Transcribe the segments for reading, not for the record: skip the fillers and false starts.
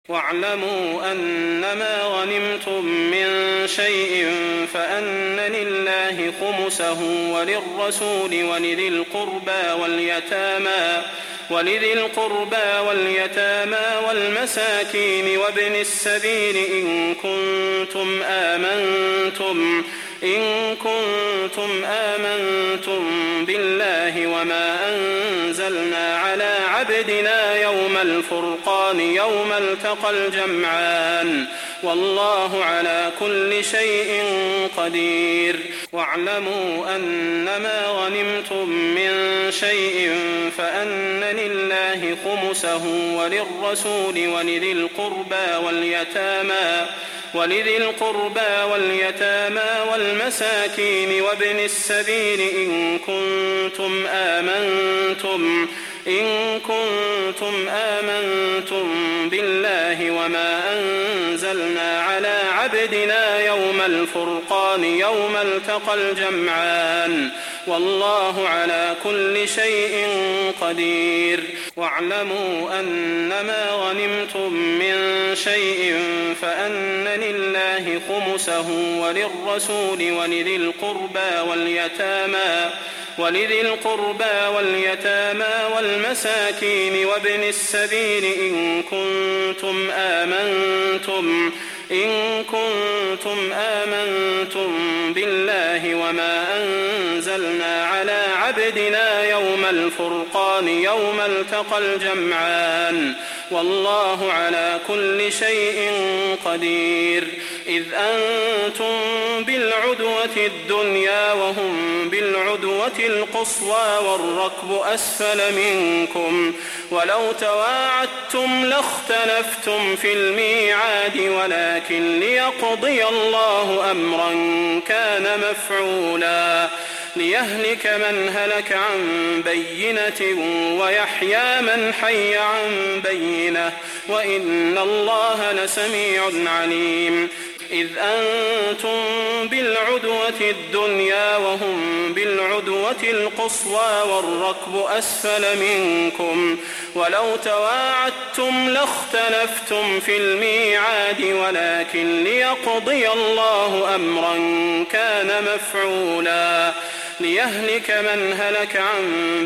واعلموا أنما غنمتم من شيء فأن لله خمسه وللرسول ولذي القربى واليتامى والمساكين وابن السبيل إن كنتم آمنتم بالله وما أنزلنا على عبدنا يوم الفرقان يوم التقى الجمعان والله على كل شيء قدير. واعلموا أنما غنمتم من شيء فأن لله خمسه وللرسول ولذي القربى واليتامى والمساكين وابن السبيل إن كنتم آمنتم بالله وما أنزلنا على عبدنا يوم الفرقان يوم التقى الجمعان والله على كل شيء قدير. واعلموا أنما غنمتم من شيء فأن لله خمسه وللرسول ولذي القربى واليتامى والمساكين وابن السبيل إن كنتم آمنتم بالله وما أنزلنا على عبدنا يوم الفرقان يوم التقى الجمعان والله على كل شيء قدير. إذ أنتم بالعدوة الدنيا وهم بالعدوة القصوى والركب أسفل منكم ولو تواعدتم لاختلفتم في الميعاد ولكن ليقضي الله أمرا كان مفعولا ليهلك من هلك عن بينة ويحيى من حي عن بينة وإن الله لسميع عليم. إذ أنتم بالعدوة الدنيا وهم بالعدوة القصوى والركب أسفل منكم ولو تواعدتم لاختلفتم في الميعاد ولكن ليقضي الله أمرا كان مفعولا ليهلك من هلك عن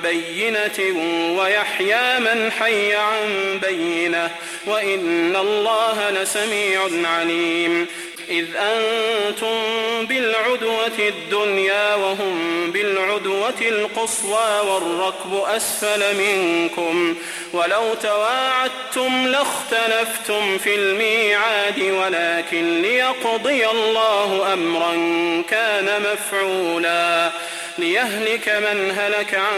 بينة ويحيى من حي عن بينة وإن الله لسميع عليم. إذ أنتم بالعدوة الدنيا وهم بالعدوة القصوى والركب أسفل منكم ولو تواعدتم لاختلفتم في الميعاد ولكن ليقضي الله أمرا كان مفعولا ليهلك من هلك عن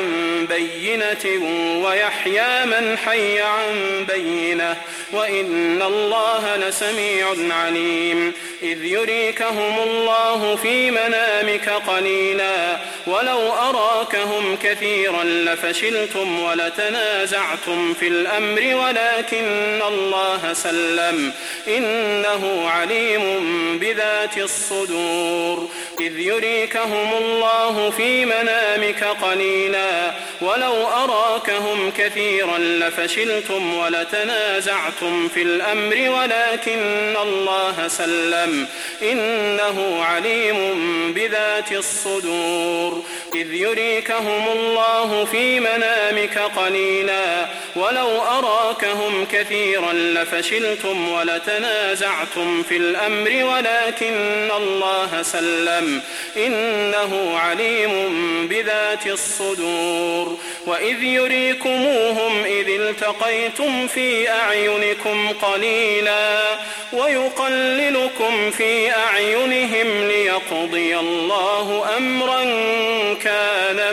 بينة ويحيى من حي عن بينة وإن الله لسميع عليم. إذ يريكهم الله في منامك قليلا ولو أراكهم كثيرا لفشلتم ولتنازعتم في الأمر ولكن الله سلم إنه عليم بذات الصدور. إذ يريكهم الله في منامك قليلا ولو أراكهم كثيرا لفشلتم ولتنازعتم في الأمر ولكن الله سلم إنه عليم بذات الصدور. إذ يريكهم الله في منامك قليلا ولو أراكهم كثيرا لفشلتم ولتنازعتم في الأمر ولكن الله سلم إنه عليم بذات الصدور. وإذ يريكموهم إذ التقيتم في أعينكم قليلا ويقللكم في أعينهم ليقضي الله أمرا كان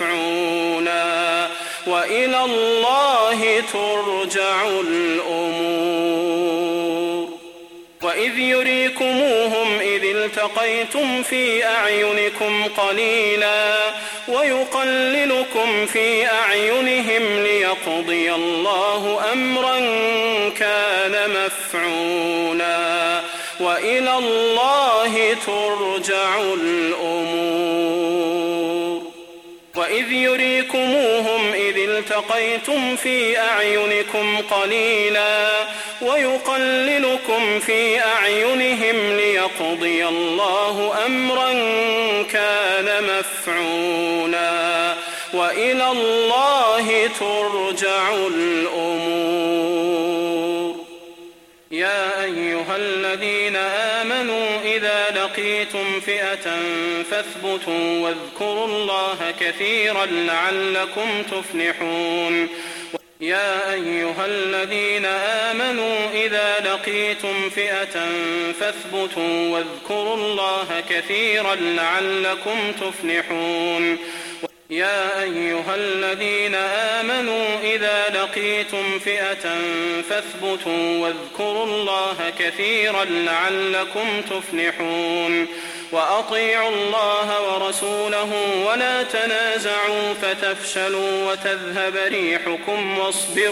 مفعولا وإلى الله ترجع الأمور. وإذ يريكموهم إذ التقيتم في أعينكم قليلا ويقللكم في أعينهم ليقضي الله أمرا كان مفعولا وإلى الله ترجع الأمور. وإذ يريكموهم إذ التقيتم التقيتم في أعينكم قليلا ويقللكم في أعينهم ليقضي الله أمرا كان مفعولا وإلى الله ترجع الأمور. يا أيها الذين آمنوا إذا لقيتم فئة فاثبتوا واذكروا الله كثيرا لعلكم تفلحون. يا أيها الذين آمنوا إذا لقيتم فئة فاثبتوا واذكروا الله كثيرا لعلكم تفلحون. يا أيها الذين آمنوا إذا لقيتم فئة فاثبتوا واذكروا الله كثيرا لعلكم تفلحون. وأطيعوا الله ورسوله ولا تنازعوا فتفشلوا وتذهب ريحكم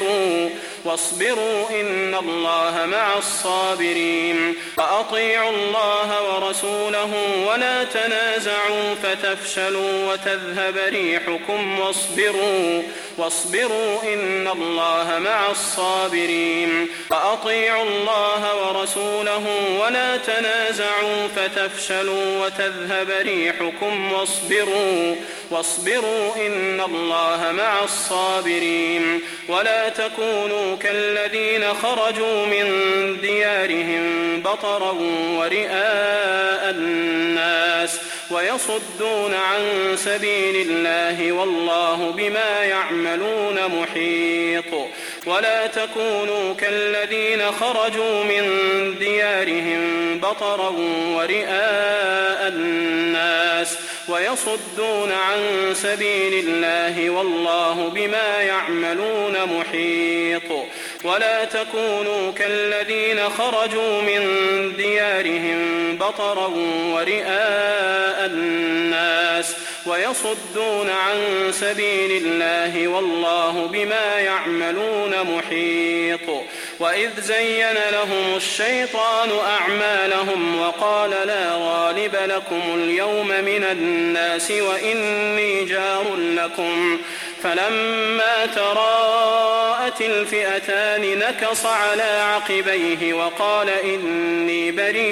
واصبروا إن الله مع الصابرين. وأطيعوا الله ورسوله ولا تنازعوا فتفشلوا وتذهب ريحكم واصبروا إن الله مع الصابرين. وأطيعوا الله ورسوله ولا تنازعوا فتفشلوا وتذهب ريحكم واصبروا إن الله مع الصابرين. ولا تكونوا كالذين خرجوا من ديارهم بطرا ورئاء الناس ويصدون عن سبيل الله والله بما يعملون محيط. ولا تكونوا كالذين خرجوا من ديارهم بطرا ورئاء الناس ويصدون عن سبيل الله والله بما يعملون محيط. ولا تكونوا كالذين خرجوا من ديارهم بطرا ورئاء الناس ويصدون عن سبيل الله والله بما يعملون محيط. وإذ زين لهم الشيطان أعمالهم وقال لا غالب لكم اليوم من الناس وإني جار لكم فلما تراءت الفئتان نكص على عقبيه وقال إني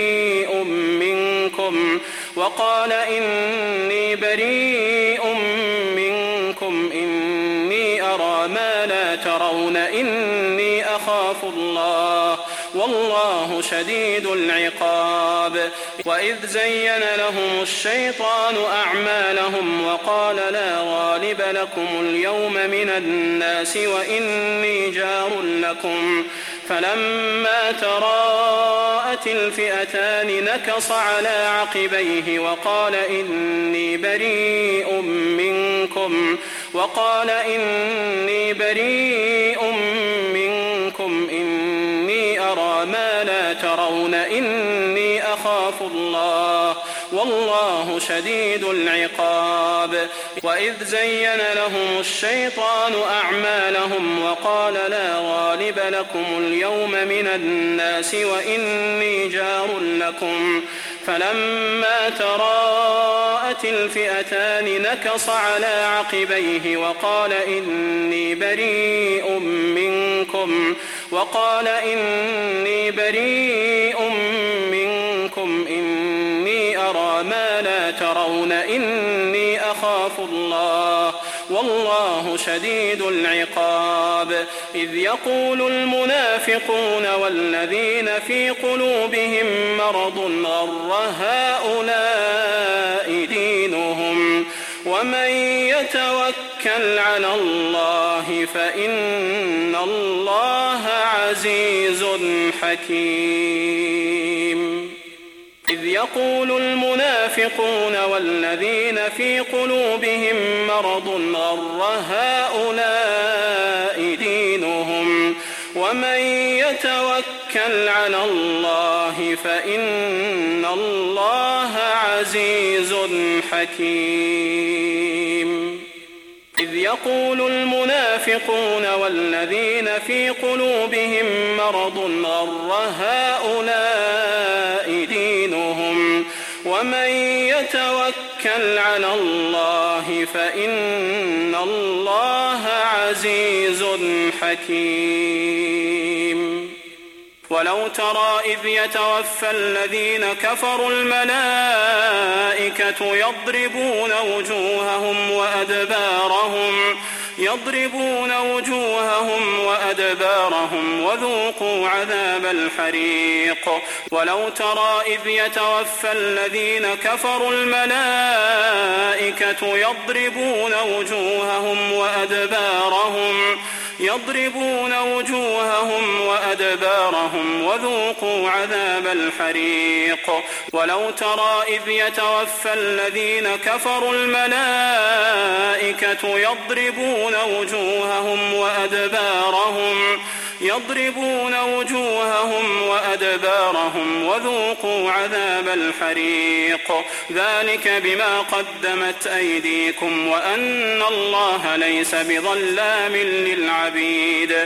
بريء منكم إني أرى ما لا ترون إني أخاف الله والله شديد العقاب. وإذ زين لهم الشيطان أعمالهم وقال لا غالب لكم اليوم من الناس وإني جار لكم فلما تراءت الفئتان نكص على عقبيه وقال إني بريء منكم إني أرى ما لا ترون إني أخاف الله والله شديد العقاب. وإذ زين لهم الشيطان أعمالهم وقال لا غالب لكم اليوم من الناس وإني جار لكم فلما تراءت الفئتان نكص على عقبيه وقال إني بريء منكم إني أرى ما لا ترون إني أخاف الله والله شديد العقاب. إذ يقول المنافقون والذين في قلوبهم مرض غر هؤلاء دينهم ومن يتوكل على الله فإن الله عزيز حكيم. إذ يقول المنافقون والذين في قلوبهم مرض غر هؤلاء دينهم ومن يتوكل على الله فإن الله عزيز حكيم. إذ يقول المنافقون والذين في قلوبهم مرض غر هؤلاء دينهم ومن يتوكل توكل على الله فإن الله عزيز حكيم. ولو ترى إذ يتوفى الذين كفروا الملائكة يضربون وجوههم وذوقوا عذاب الحريق. ولو ترى إذ يتوفى الذين كفروا الملائكة يضربون وجوههم وأدبارهم وذوقوا عذاب الحريق. ولو ترى إذ يتوفى الذين كفروا الملائكة يضربون وجوههم وأدبارهم وذوقوا عذاب الحريق. ذلك بما قدمت أيديكم وأن الله ليس بظلام للعبيد.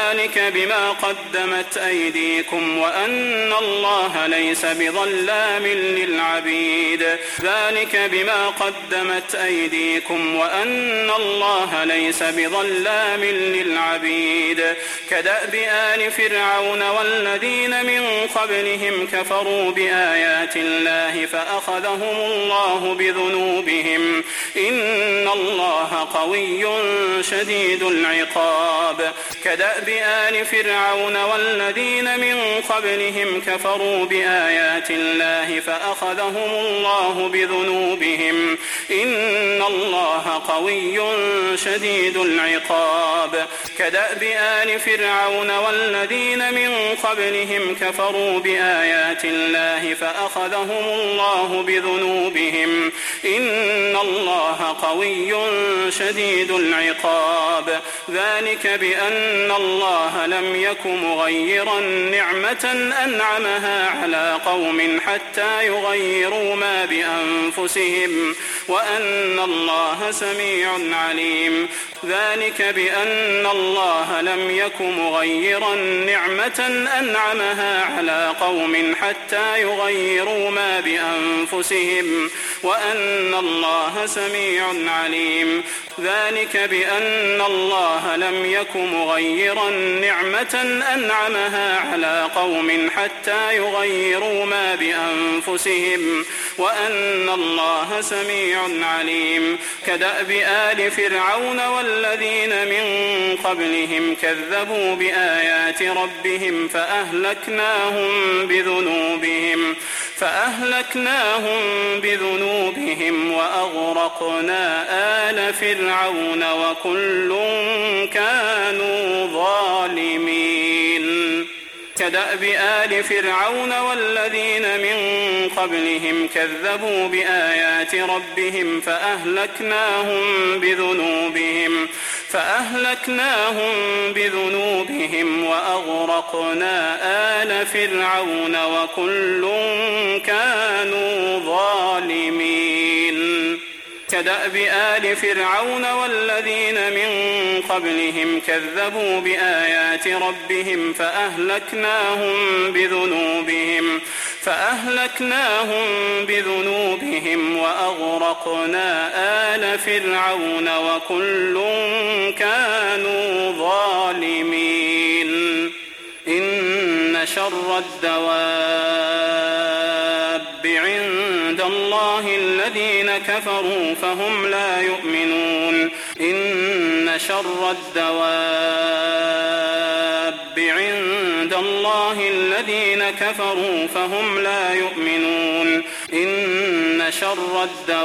كدأب آل فرعون والذين من قبلهم كفروا بآيات الله فأخذهم الله بذنوبهم إن الله قوي شديد العقاب. كدأب آل فرعون والذين من قبلهم كفروا بآيات الله فأخذهم الله بذنوبهم إن الله قوي شديد العقاب. كدأب آل فرعون والذين من قبلهم كفروا بآيات الله فأخذهم الله بذنوبهم إن الله قوي شديد العقاب. ذلك بأن الله لم يك مغيرا نعمة أنعمها على قوم حتى يغيروا ما بأنفسهم وأن الله سميع عليم. ذلك بأن الله لم يك مغيرا نعمة أنعمها على قوم حتى يغيروا ما بأنفسهم وأن الله سميع عليم. ذلك بأن الله لم يك مغيرا نعمة أنعمها على قوم حتى يغيروا ما بأنفسهم وأن الله سميع عليم. كدأب آل فرعون والذين من قبلهم كذبوا بآيات ربهم فأهلكناهم بذنوبهم وأغرقنا آل فرعون وكل كانوا ظالمين. كدأب آل فرعون والذين من قبلهم كذبوا بآيات ربهم فأهلكناهم بذنوبهم وأغرقنا آل فرعون وكل كانوا ظالمين. كدأب آل فرعون والذين من قبلهم كذبوا بآيات ربهم فأهلكناهم بذنوبهم وأغرقنا آل فرعون وكل كانوا ظالمين. إن شر الدواب عند الله الذين كفروا فهم لا يؤمنون. إن شر الدواب عند الله الذين كفروا فهم لا يؤمنون. إن شر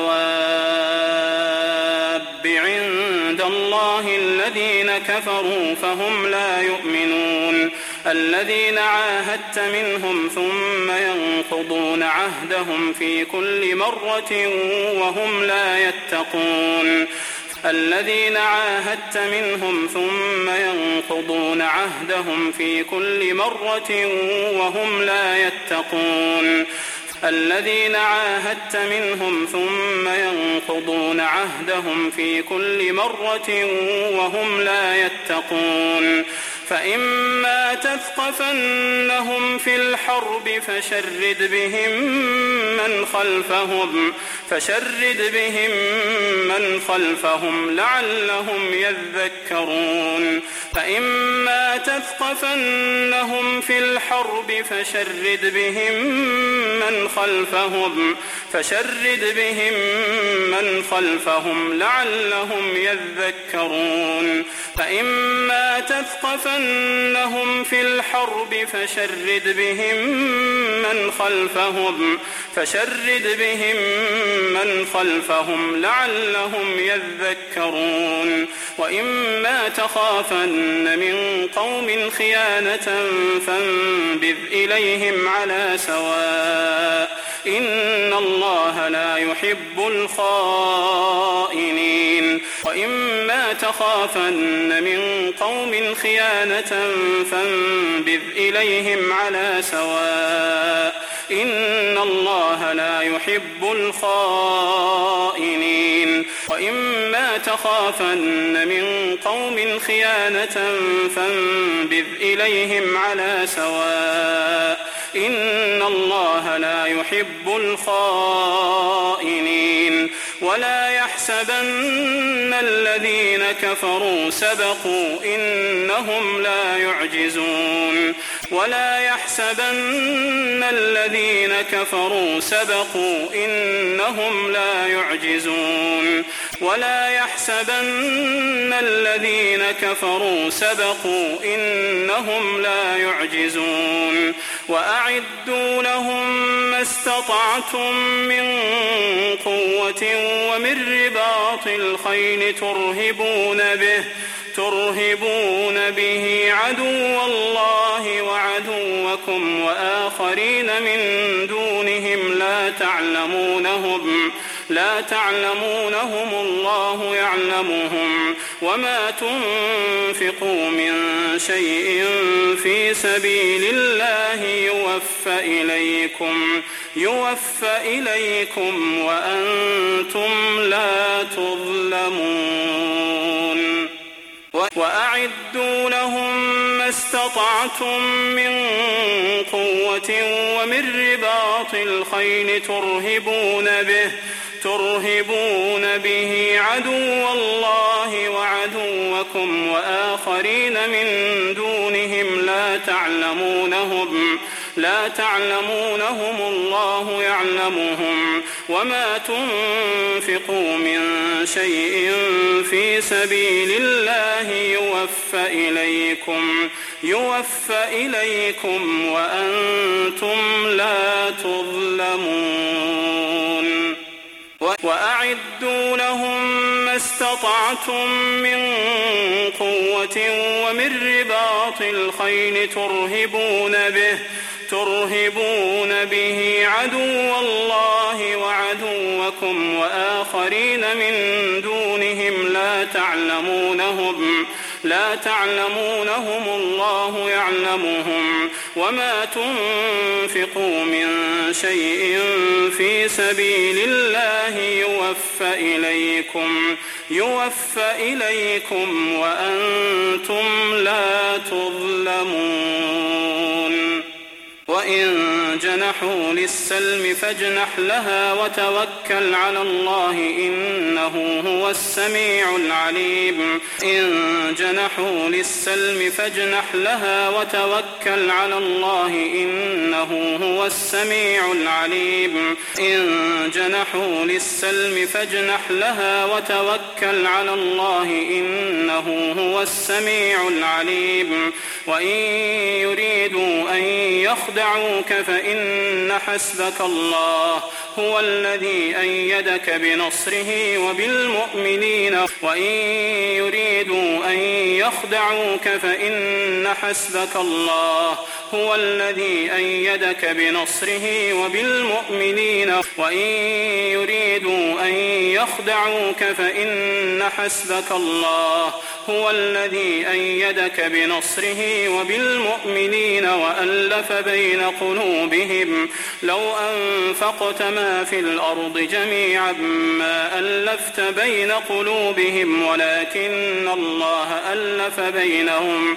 الدواب عند الله الذين كفروا فهم لا يؤمنون. الذين عاهدت منهم ثم ينقضون عهدهم في كل مرة وهم لا يتقون. الذين عاهدت منهم ثم ينقضون عهدهم في كل مرة وهم لا يتقون. الذين عاهدت منهم ثم ينقضون عهدهم في كل مرة وهم لا يتقون. فإما تثقفنهم في الحرب فشرد بهم من خلفهم لعلهم يذكرون فإما تثقفنهم في الحرب فشرد بهم من خلفهم لعلهم يذكرون فإما تثقفنهم في الحرب فشرد بهم من خلفهم لعلهم يذكرون وإما تخافن من قوم خيانة فانبذ إليهم على سواء إن الله لا يحب الخائنين وإما تخافن من قوم خيانة فانبذ إليهم على سواء إن الله لا يحب الخائنين وإما تخافن من قوم خيانة فانبذ إليهم على سواء إن الله لا يحب الخائنين ولا يحسبن الذين كفروا سبقوا إنهم لا يعجزون وأعدوا لهم ما استطعتم من قوة ومن رباط الخيل ترهبون به عدو الله وعدوكم وآخرين من دونهم لا تعلمونهم الله يعلمهم وما تنفقوا من شيء في سبيل الله يوفى إليكم وأنتم لا تظلمون وأعدوا لهم ما استطعتم من قوة ومن رباط الخيل ترهبون به عدو الله وعدوكم وآخرين من دونهم لا تعلمونهم الله يعلمهم وما تنفقوا من شيء في سبيل الله يوفى إليكم وأنتم لا تظلمون وأعدوا لهم ما استطعتم من قوة ومن رباط الخيل ترهبون به عدو الله وعدوكم وآخرين من دونهم لا تعلمونهم الله يعلمهم وما تنفقوا من شيء في سبيل الله يوفى إليكم وأنتم لا تظلمون وإن جنحوا للسلم فاجنح لها وتوكل على الله إنه هو السميع العليم إن جنحوا للسلم فاجنح لها وتوكل على الله إنه هو السميع العليم إن جنحوا للسلم فاجنح لها وتوكل على الله إنه هو السميع العليم وإن يريدوا أن يخدعوك فإن حسبك الله هو الذي أيدك بنصره وبالمؤمنين وإن يريدوا أن يخدعوك فإن حسبك الله هو الذي أيدك بنصره وبالمؤمنين وإن يريدوا أن يخدعوك فإن حسبك الله هو الذي أيدك بنصره وبالمؤمنين وألف بين قلوبهم لو أنفقت ما في الأرض جميعا ما ألفت بين قلوبهم ولكن الله ألف بينهم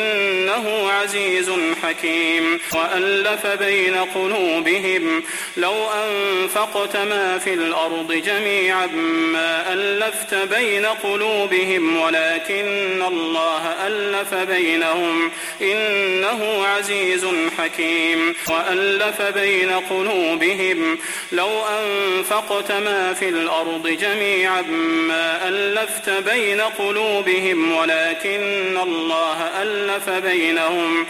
إنه عزيز حكيم وألف بين قلوبهم لو أنفقت ما في الأرض جميعا ما ألفت بين قلوبهم ولكن الله ألف بينهم إنه عزيز حكيم وألف بين قلوبهم لو أنفقت ما في الأرض جميعا ما ألفت بين قلوبهم ولكن الله ألف بينهم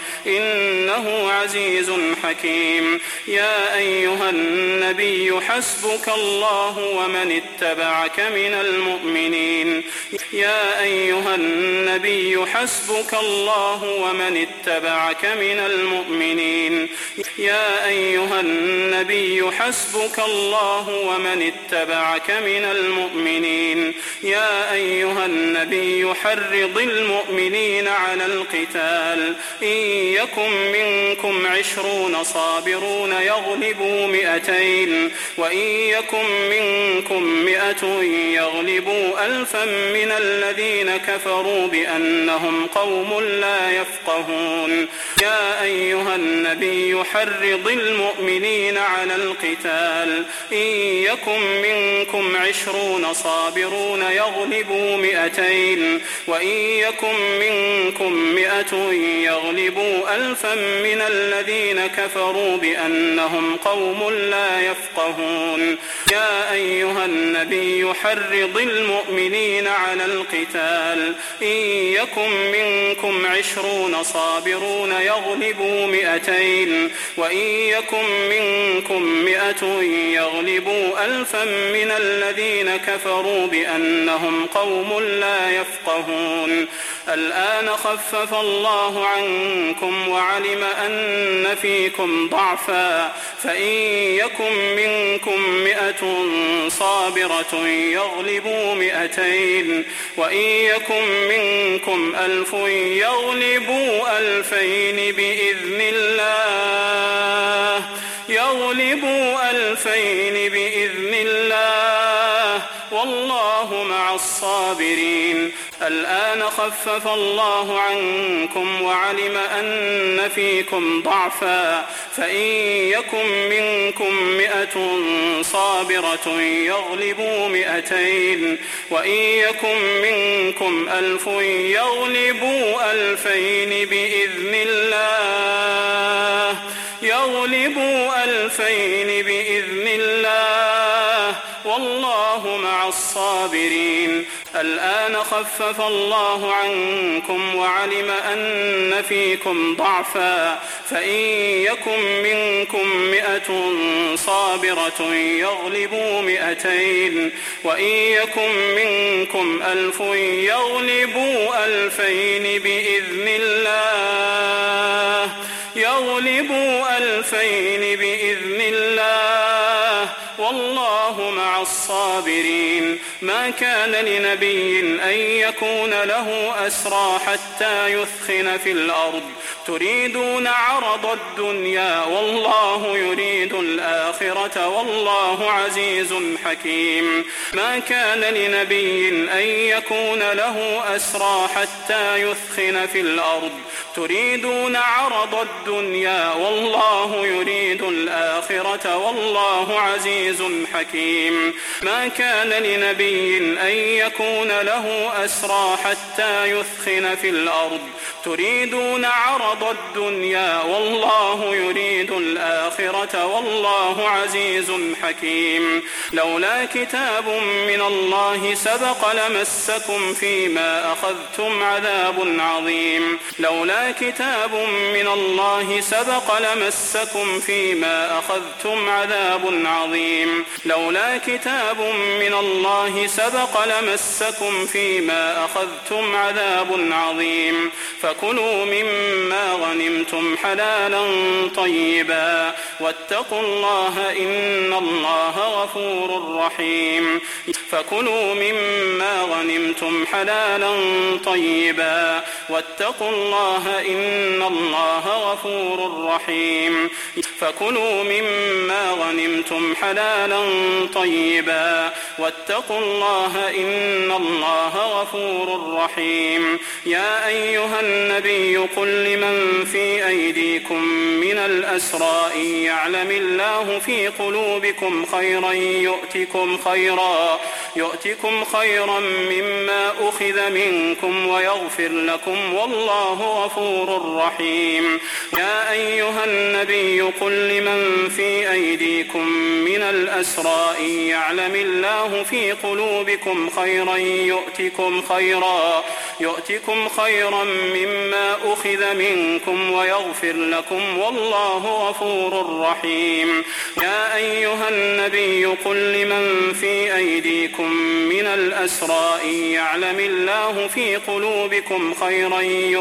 إنه عزيز حكيم يا أيها النبي حسبك الله ومن اتبعك من المؤمنين يا أيها النبي حسبك الله ومن اتبعك من المؤمنين يا أيها النبي حسبك الله ومن اتبعك من المؤمنين يا أيها النبي حرض المؤمنين على القتال إن يكن منكم 20 صابرون يغلبوا 200 وإن يكن منكم 100 يغلبوا 1000 من الذين كفروا بأنهم قوم لا يفقهون يا أيها النبي حرض المؤمنين على القتال إن يكن منكم 20 صابرون يغلبوا 200 وإن يكن منكم 100 يغلبوا 1000 من الذين كفروا بأنهم قوم لا يفقهون يا أيها النبي حرض المؤمنين على القتال إن يكن منكم 20 صابرون يغلبوا 200 وإن يكن منكم 100 يغلبوا 1000 من الذين كفروا بأنهم قوم لا يفقهون الآن خفف الله عنكم وعلم أن فيكم ضعفا فإن يكن منكم 100 صابرة يغلبوا 200 وإن يكن منكم 1000 يغلبوا 2000 بإذن الله يغلبوا 2000 بإذن الله والله مع الصابرين الآن خفف الله عنكم وعلم أن فيكم ضعفا فإن يكن منكم 100 صابرة يغلبوا 200 وإن يكن منكم 1000 يغلبوا 2000 بإذن الله يغلبوا 2000 بإذن الله والله مع الصابرين الآن خفف الله عنكم وعلم أن فيكم ضعفا فإن يكن منكم 100 صابرة يغلبوا 200 وإن يكن منكم 1000 يغلبوا 2000 بإذن الله يغلبوا 2000 بإذن الله والله مع الصابرين ما كان لنبي أن يكون له أسرى حتى يثخن في الأرض تريدون عرض الدنيا والله يريد الآخرة والله عزيز حكيم ما كان لنبي أن يكون له أسرى حتى يثخن في الأرض تريدون عرض الدنيا والله يريد الآخرة والله عزيز حكيم ما كان لنبي أن يكون له أسرى حتى يثخن في الأرض تريدون عرض الدنيا والله يريد الآخرة والله عزيز حكيم لولا كتاب من الله سبق لمسكم فيما أخذتم عذاب عظيم لولا كتاب من الله سبق لمسكم فيما أخذتم عذاب عظيم لولا كتاب من الله سبق لمسكم فيما أخذتم عذاب عظيم فكلوا مما غنمتم حلالا طيبا واتقوا الله إن الله غفور رحيم فكلوا مما غنمتم حلالا طيبا واتقوا الله إن الله غفور رحيم فكلوا مما غنمتم حلالا طيبا واتقوا الله إن الله غفور رحيم يا أيها النبي قل لمن في أيديكم من الأسرى إن يعلم الله في قلوبكم خيرا يؤتكم خيرا مما أخذ منكم ويغفر لكم والله غفور رحيم يا أيها النبي قل لمن في أيديكم من الأسرى إن يعلم الله في قلوبكم خيرا يؤتكم خيرا مما أخذ منكم ويغفر لكم والله غفور رحيم يا أيها النبي قل لمن في أيديكم من الأسرى إن يعلم الله في قلوبكم خيرا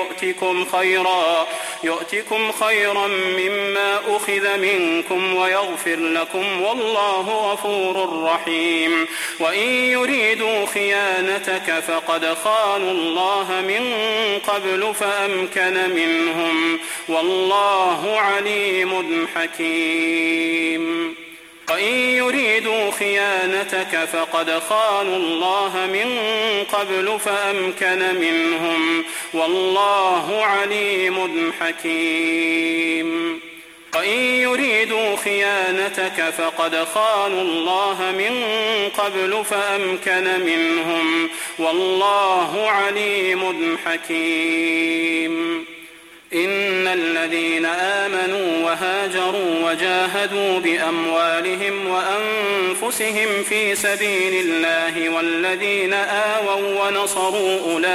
يؤتكم خيرا مما أخذ منكم ويغفر لكم والله غفور رحيم وإن يريدوا خيانتك فقد خانوا الله من قبل فأمكن منهم والله عليم حكيم وإن يريدوا خيانتك فقد خانوا الله من قبل فأمكن منهم والله عليم حكيم وإن يريدوا خيانتك فقد خانوا الله من قبل فأمكن منهم والله عليم حكيم إن الذين آمنوا وهاجروا وجاهدوا بأموالهم وأنفسهم في سبيل الله والذين آووا ونصروا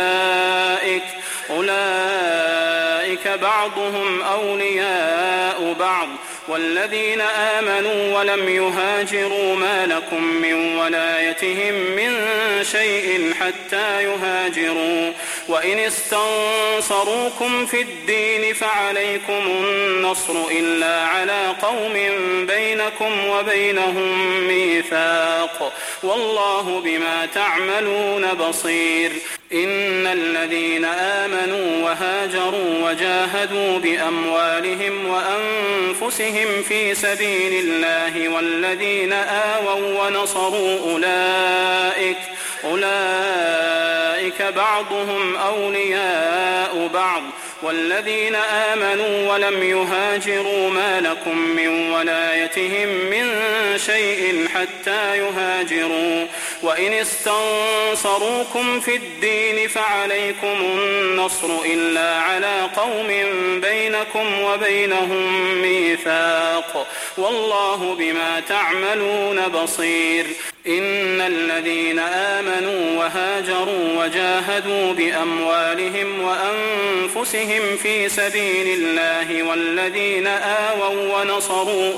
أولئك بعضهم أولياء بعض والذين آمنوا ولم يهاجروا ما لكم من ولايتهم من شيء حتى يهاجروا وإن استنصروكم في الدين فعليكم النصر إلا على قوم بينكم وبينهم ميثاق والله بما تعملون بصير إن الذين آمنوا وهاجروا وجاهدوا بأموالهم وأنفسهم في سبيل الله والذين آووا ونصروا أولئك بعضهم أولياء بعض والذين آمنوا ولم يهاجروا ما لكم من ولايتهم من شيء حتى يهاجروا وإن استنصروكم في الدين فعليكم النصر إلا على قوم بينكم وبينهم ميثاق والله بما تعملون بصير إن الذين آمنوا وهاجروا وجاهدوا بأموالهم وأنفسهم في سبيل الله والذين آووا ونصروا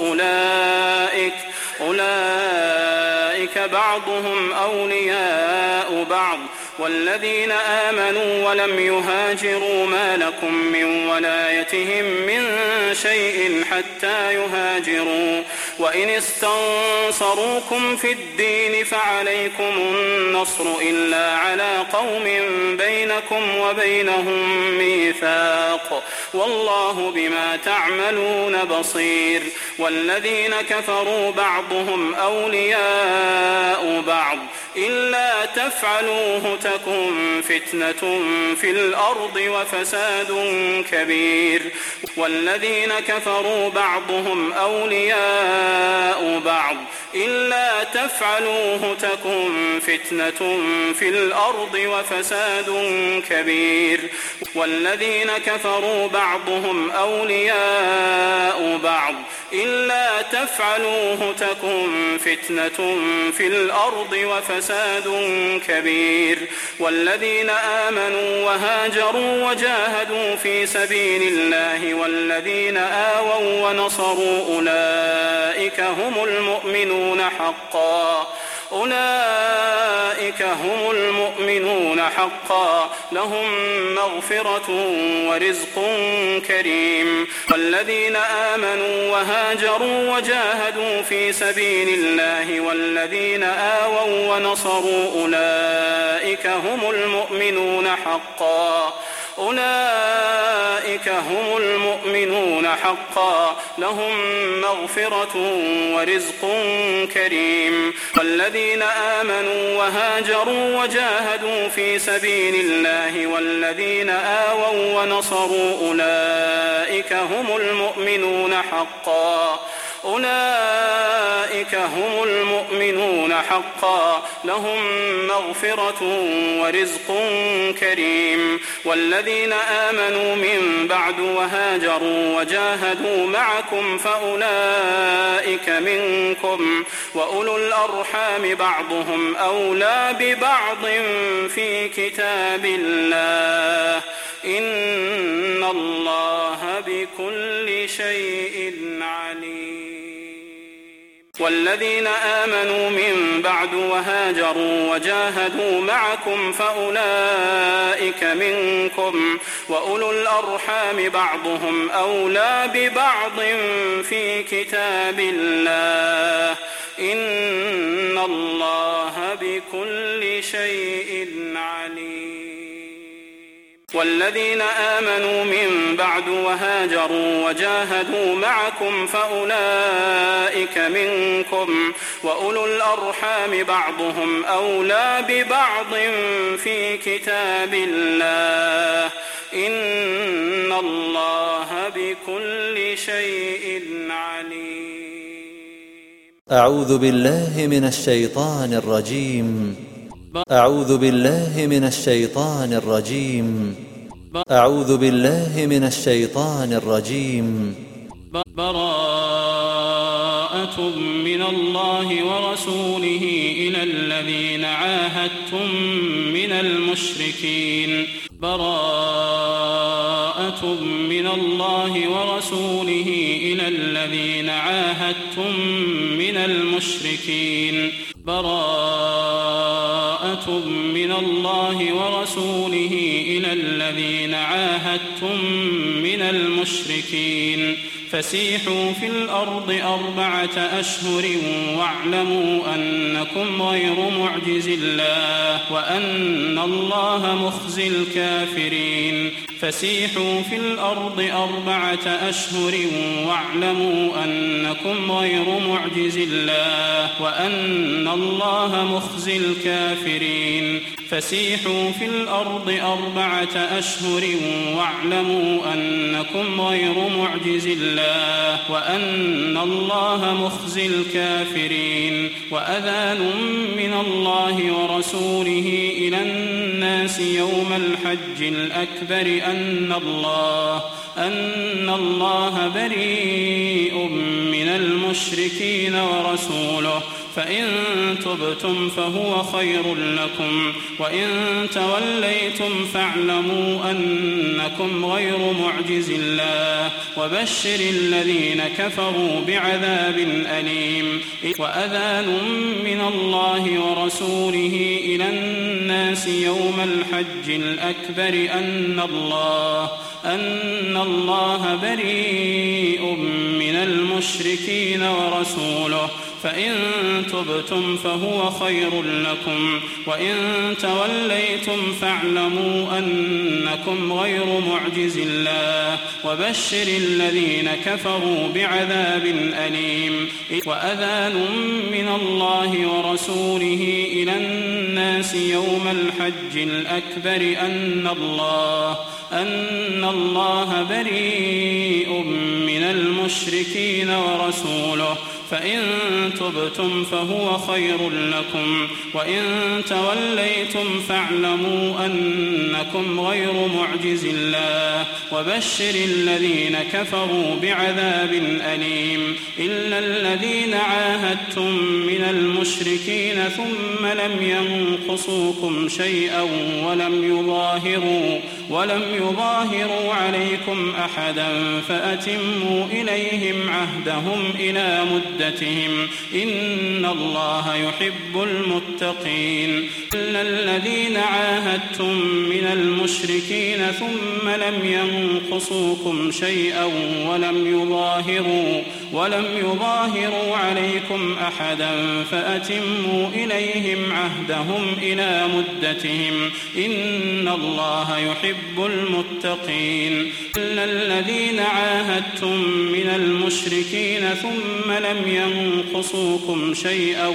أولئك بعضهم أولياء بعض والذين آمنوا ولم يهاجروا ما لكم من ولايتهم من شيء حتى يهاجروا وإن استنصروكم في الدين فعليكم النصر إلا على قوم بينكم وبينهم ميثاق والله بما تعملون بصير والذين كفروا بعضهم أولياء بعض إلا تفعلوه تكن فتنة في الأرض وفساد كبير والذين كفروا بعضهم أولياء بعض إلا تفعلوه تكن فتنة في الأرض وفساد كبير والذين كفروا بعضهم أولياء بعض إلا تفعلوه تكن فتنة في الأرض وفساد كبير والذين آمنوا وهاجروا وجاهدوا في سبيل الله والذين آووا ونصروا أولئك هم المؤمنون حقا أولئك هم المؤمنون حقا لهم مغفرة ورزق كريم. والذين آمنوا وهاجروا وجاهدوا في سبيل الله والذين آووا ونصروا أولئك هم المؤمنون حقا لهم مغفرة ورزق كريم. والذين آمنوا وهاجروا وجاهدوا في سبيل الله والذين آووا ونصروا أولئك هم المؤمنون حقا لهم مغفرة ورزق كريم. والذين آمنوا من بعد وهاجروا وجاهدوا معكم فأولئك منكم وأولو الأرحام بعضهم أولى ببعض في كتاب الله إن الله بكل شيء عليم. والذين آمنوا من بعد وهاجروا وجاهدوا معكم فأولئك منكم وأولو الأرحام بعضهم أولى ببعض في كتاب الله إن الله بكل شيء عليم. والذين آمنوا من بعد وهاجروا وجاهدوا معكم فأولئك منكم وأولو الأرحام بعضهم أولى ببعض في كتاب الله إن الله بكل شيء عليم. أعوذ بالله من الشيطان الرجيم. أعوذ بالله من الشيطان الرجيم. أعوذ بالله من الشيطان الرجيم. براءة من الله ورسوله إلى الذين عاهدتم من المشركين. براءة من الله ورسوله إلى الذين عاهدتم من المشركين. براءة من الله ورسوله إلى الذين عاهدتم من المشركين. فسيحوا في الأرض 4 أشهر واعلموا أنكم غير معجز الله وأن الله مخزي الكافرين. فسيحوا في الأرض 4 أشهر واعلموا أنكم غير معجز الله وأن الله مخزي الكافرين. فسيحوا في الأرض 4 أشهر واعلموا أنكم غير معجز الله وأن الله مخزي الكافرين. وأذان من الله ورسوله إلى الناس يوم الحج الأكبر أن الله بريء من المشركين ورسوله فإن تبتم فهو خير لكم وإن توليتم فاعلموا أنكم غير معجز الله وبشر الذين كفروا بعذاب أليم. وأذان من الله ورسوله إلى الناس يوم الحج الأكبر أن الله بريء من المشركين ورسوله فإن تبتم فهو خير لكم وإن توليتم فاعلموا أنكم غير معجز الله وبشر الذين كفروا بعذاب أليم. وأذان من الله ورسوله إلى الناس يوم الحج الأكبر أن الله بريء من المشركين ورسوله فإن تبتم فهو خير لكم وإن توليتم فاعلموا أنكم غير معجز الله وبشر الذين كفروا بعذاب أليم إلا الذين عاهدتم من المشركين ثم لم ينقصوكم شيئا ولم يظاهروا عليكم أحدا فأتموا إليهم عهدهم إلى مدتهم إن الله يحب المتقين إلا الذين عاهدتم من المشركين ثم لم ينقصوكم شيئا ولم يظاهروا عليكم أحدا فأتموا إليهم عهدهم إلى مدتهم إن الله يحب المتقين إلا الذين عاهدتم من المشركين ثم لم ينقصوكم شيئا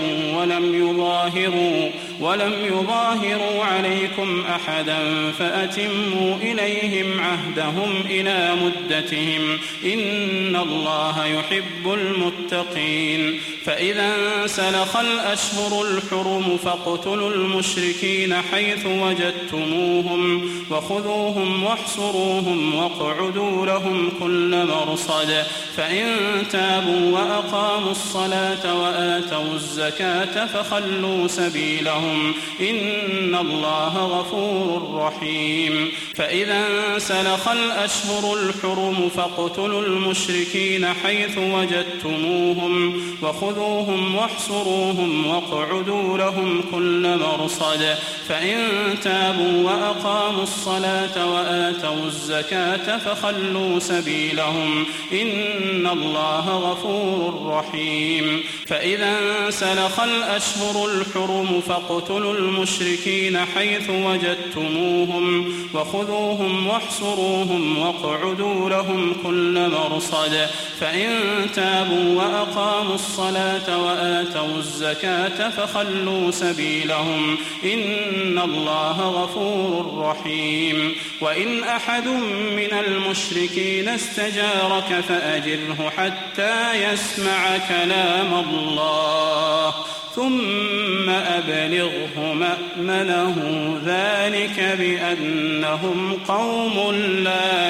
ولم يظاهروا عليكم أحدا فأتموا إليهم عهدهم إلى مدتهم إن الله يحب المتقين فإذا انسلخ الأشهر الحرم فاقتلوا المشركين حيث وجدتموهم وخذوهم واحصروهم واقعدوا لهم كل مرصد فإن تابوا وأقاموا الصلاة وآتوا الزكاة فخلوا سبيلهم إن الله غفور رحيم فإذا انسلخ الأشهر الحرم فاقتلوا المشركين حيث وجدتموهم وخذوهم واحصروهم واقعدوا لهم كل مرصد فإن تابوا وأقاموا الصلاة وآتوا الزكاة فخلوا سبيلهم إن الله غفور رحيم فإذا انسلخ الأشهر الحرم فاقتلوا المشركين حيث وجدتموهم وخذوهم واحصروهم واقعدوا لهم كل مرصد فإن تابوا وأقاموا الصلاة وآتوا الزكاة فخلوا سبيلهم إن الله غفور رحيم وإن أحد من المشركين استجارك فأجره حتى يسمع كلام الله ثم أبلغه مأمنه ذلك بأنهم قوم لا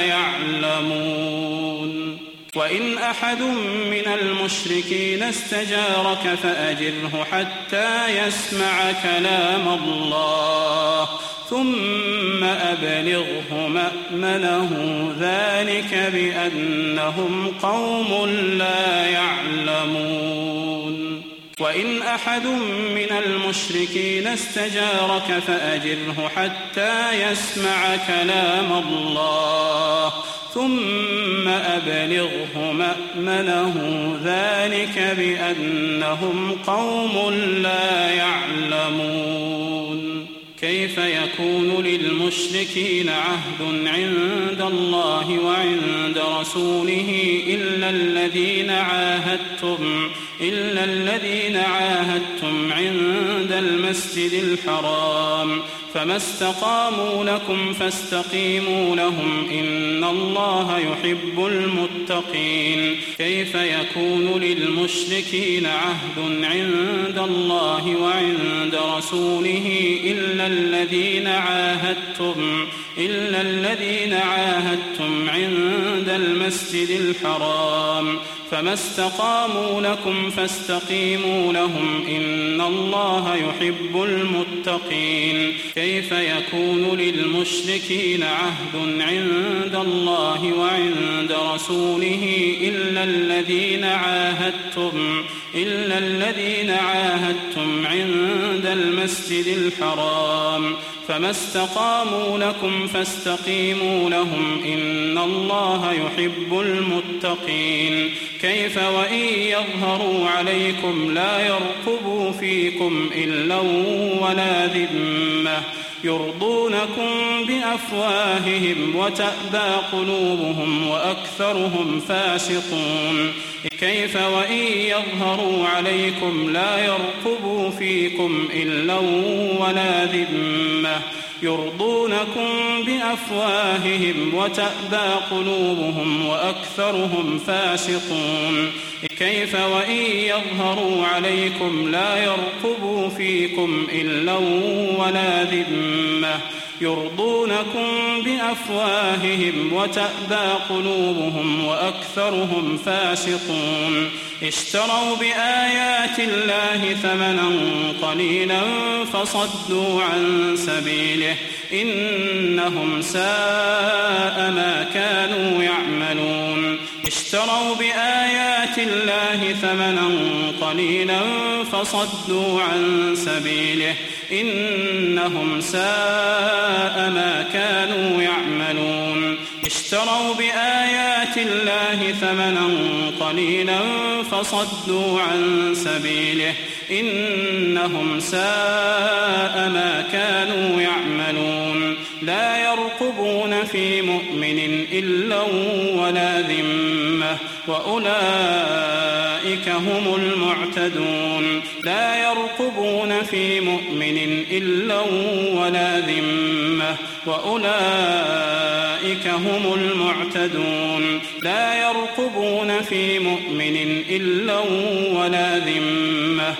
يعلمون وإن أحد من المشركين استجارك فأجره حتى يسمع كلام الله ثم أبلغه مأمنه ذلك بأنهم قوم لا يعلمون وإن أحد من المشركين استجارك فأجره حتى يسمع كلام الله ثم أبلغه مأمنه ذلك بأنهم قوم لا يعلمون كيف يكون للمشركين عهد عند الله وعند رسوله إلا الذين عاهدتم عند المسجد الحرام فما استقاموا لكم فاستقيموا لهم إن الله يحب المتقين كيف يكون للمشركين عهد عند الله وعند رسوله إلا الذين عاهدتم عند المسجد الحرام فما استقاموا لكم فاستقيموا لهم إن الله يحب المتقين كيف يكون للمشركين عهد عند الله وعند رسوله إلا الذين عاهدتم عند المسجد الحرام فما استقاموا لكم فاستقيموا لهم إن الله يحب المتقين كيف وإن يظهروا عليكم لا يرقبوا فيكم إلا ولا ذمة يرضونكم بأفواههم وتأبى قلوبهم وأكثرهم فاسقون كيف وإن يظهروا عليكم لا يرقبوا فيكم إلا ولا ذمة يرضونكم بأفواههم وتأبى قلوبهم وأكثرهم فاسقون كيف وإن يظهروا عليكم لا يرقبوا فيكم إلا ولا ذمة يرضونكم بأفواههم وتأبى قلوبهم وأكثرهم فاسقون اشتروا بآيات الله ثمنا قليلا فصدوا عن سبيله إنهم ساء ما كانوا يعملون اشتروا بآيات الله ثمنا قليلا فصدوا عن سبيله إنهم ساء ما كانوا يعملون اشتروا بآيات الله ثمنا قليلا فصدوا عن سبيله إنهم ساء ما كانوا يعملون لا يرقبون في مؤمن إلا ولا ذمة وأولئك هم المعتدون لا يرقبون في مؤمن إلا ولا ذمة وأولئك هم المعتدون لا يرقبون في مؤمن إلا ولا ذمة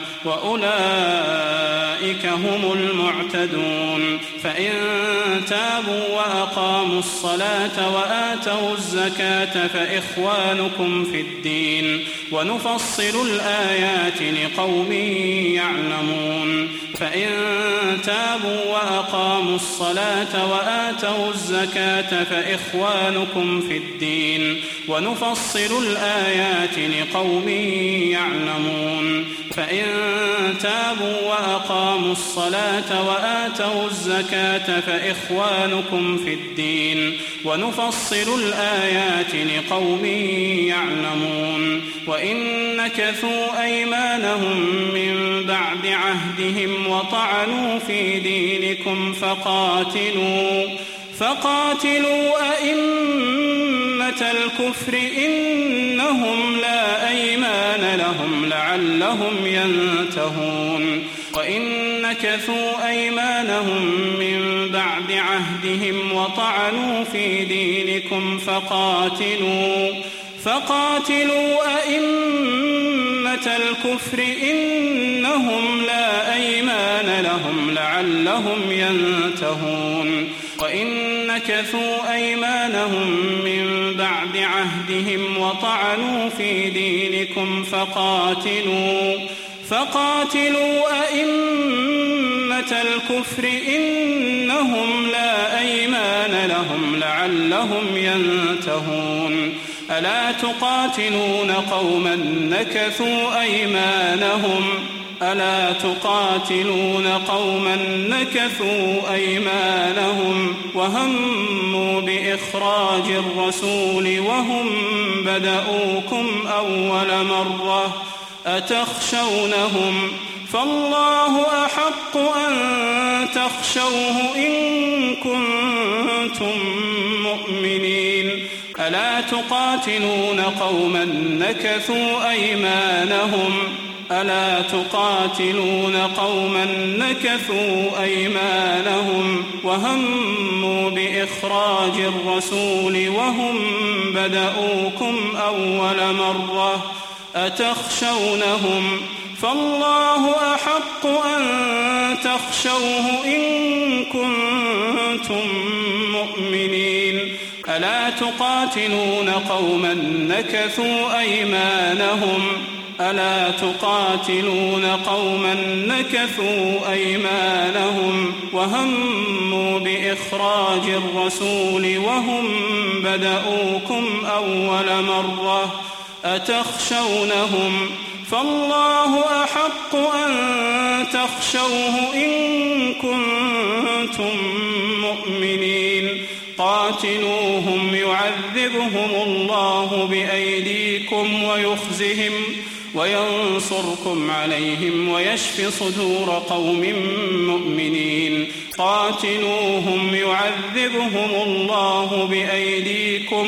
وأولئك هم المعتدون فإن تابوا وأقاموا الصلاة وآتوا الزكاة فإخوانكم في الدين ونفصل الآيات لقوم يعلمون فإن تابوا وأقاموا الصلاة وآتوا الزكاة فإخوانكم في الدين ونفصل الآيات لقوم يعلمون فإن تابوا وأقاموا الصلاة وآتوا الزكاة فإخوانكم في الدين ونفصل الآيات لقوم يعلمون وإن نكثوا أيمانهم من بعد عهدهم وطعنوا في دينكم فقاتلوا أئمة الكفر إنهم لا أيمان لهم لعلهم ينتهون وإن نكثوا أيمانهم من بعد عهدهم وطعنوا في دينكم فقاتلوا أئمة الكفر إنهم لا أيمان لهم لعلهم ينتهون وإن نكثوا أيمانهم من بعد عهدهم وطعنوا في دينكم فقاتلوا أئمة الكفر إنهم لا أيمان لهم لعلهم ينتهون ألا تقاتلون قوما نكثوا أيمانهم وهموا بإخراج الرسول وهم بدؤوكم أول مرة أتخشونهم فالله أحق أن تخشوه إن كنتم مؤمنين ألا تقاتلون قوما نكثوا أيمانهم وهموا بإخراج الرسول وهم بدؤوكم أول مرة أتخشونهم فالله أحق أن تخشوه إن كنتم مؤمنين ألا تقاتلون قوما نكثوا أيمانهم وهموا بإخراج الرسول وهم بدؤوكم أول مرة أتخشونهم فالله أحق أن تخشوه إن كنتم مؤمنين قاتلوهم يعذبهم الله بأيديكم وينصركم عليهم ويشف صدور قوم مؤمنين قاتلوهم يعذبهم الله بأيديكم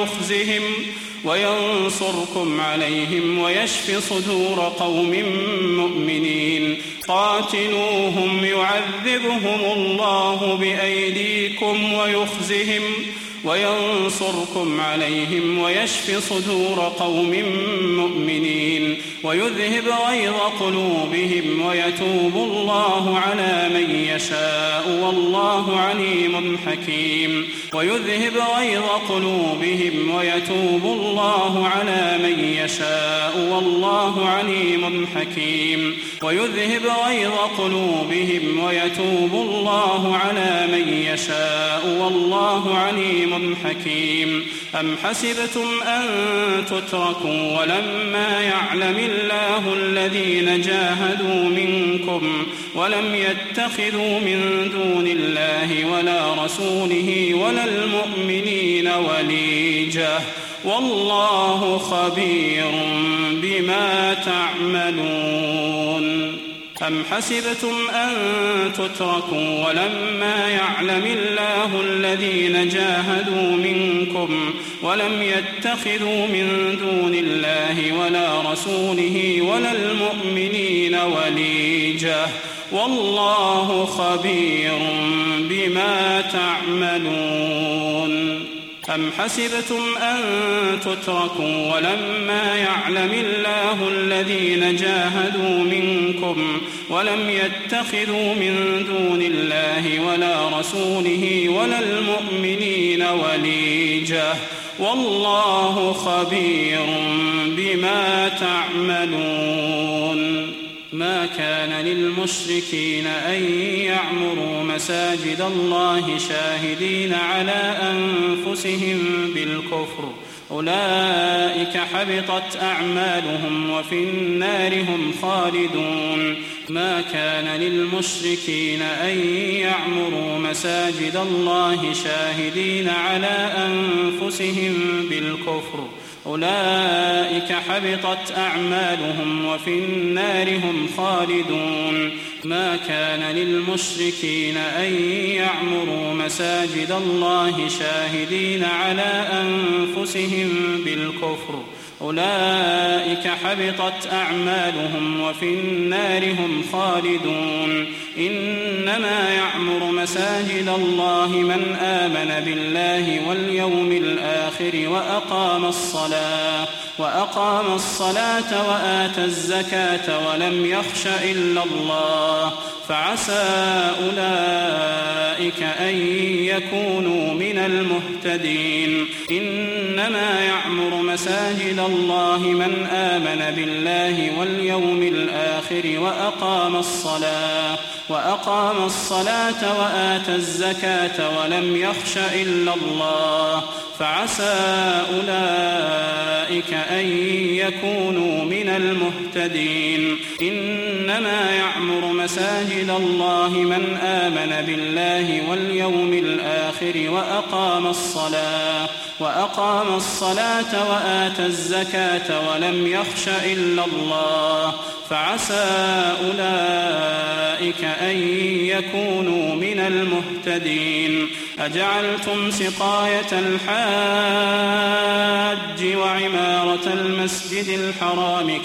وينصركم عليهم ويشف صدور قوم مؤمنين قاتلوهم يعذبهم الله بأيديكم وينصركم عليهم ويشف صدور قوم مؤمنين ويذهب غيظ قلوبهم ويتوب الله على من يشاء والله عليم حكيم ويذهب غيظ قلوبهم ويتوب الله على من يشاء والله عليم حكيم ويذهب غيظ قلوبهم ويتوب الله على من يشاء والله عليم حكيم أم حسبتم أن تتركوا ولما يعلم الله الذين جاهدوا منكم ولم يتخذوا من دون الله ولا رسوله ولا المؤمنين وليجة والله خبير بما تعملون أم حسبتم أن تتركوا ولما يعلم الله الذين جاهدوا منكم ولم يتخذوا من دون الله ولا رسوله ولا المؤمنين وليجة والله خبير بما تعملون أم حسبتم أن تتركوا ولما يعلم الله الذين جاهدوا منكم ولم يتخذوا من دون الله ولا رسوله ولا المؤمنين وليجة والله خبير بما تعملون ما كان للمشركين أن يعمروا مساجد الله شاهدين على أنفسهم بالكفر أولئك حبطت أعمالهم وفي النار هم خالدون ما كان للمشركين أن يعمروا مساجد الله شاهدين على أنفسهم بالكفر أولئك حبطت أعمالهم وفي النار هم خالدون ما كان للمشركين أن يعمروا مساجد الله شاهدين على أنفسهم بالكفر أولئك حبطت أعمالهم وفي النار هم خالدون إنما يعمر مساجد الله من آمن بالله واليوم الآخر وأقام الصلاة وآتى الزكاة ولم يخش إلا الله فعسى أولئك أن يكونوا من المهتدين إنما يعمر مساجد الله من آمن بالله واليوم الآخر وأقام الصلاة وآتى الزكاة ولم يخش إلا الله فعسى أولئك أن يكونوا من المهتدين إنما يعمر مساجد الله من آمن بالله واليوم الآخر وأقام الصلاة وآتى الزكاة ولم يخش إلا الله فعسى أولئك أن يكونوا من المهتدين أجعلتم سقاية الحاج وعمارة المسجد الحرام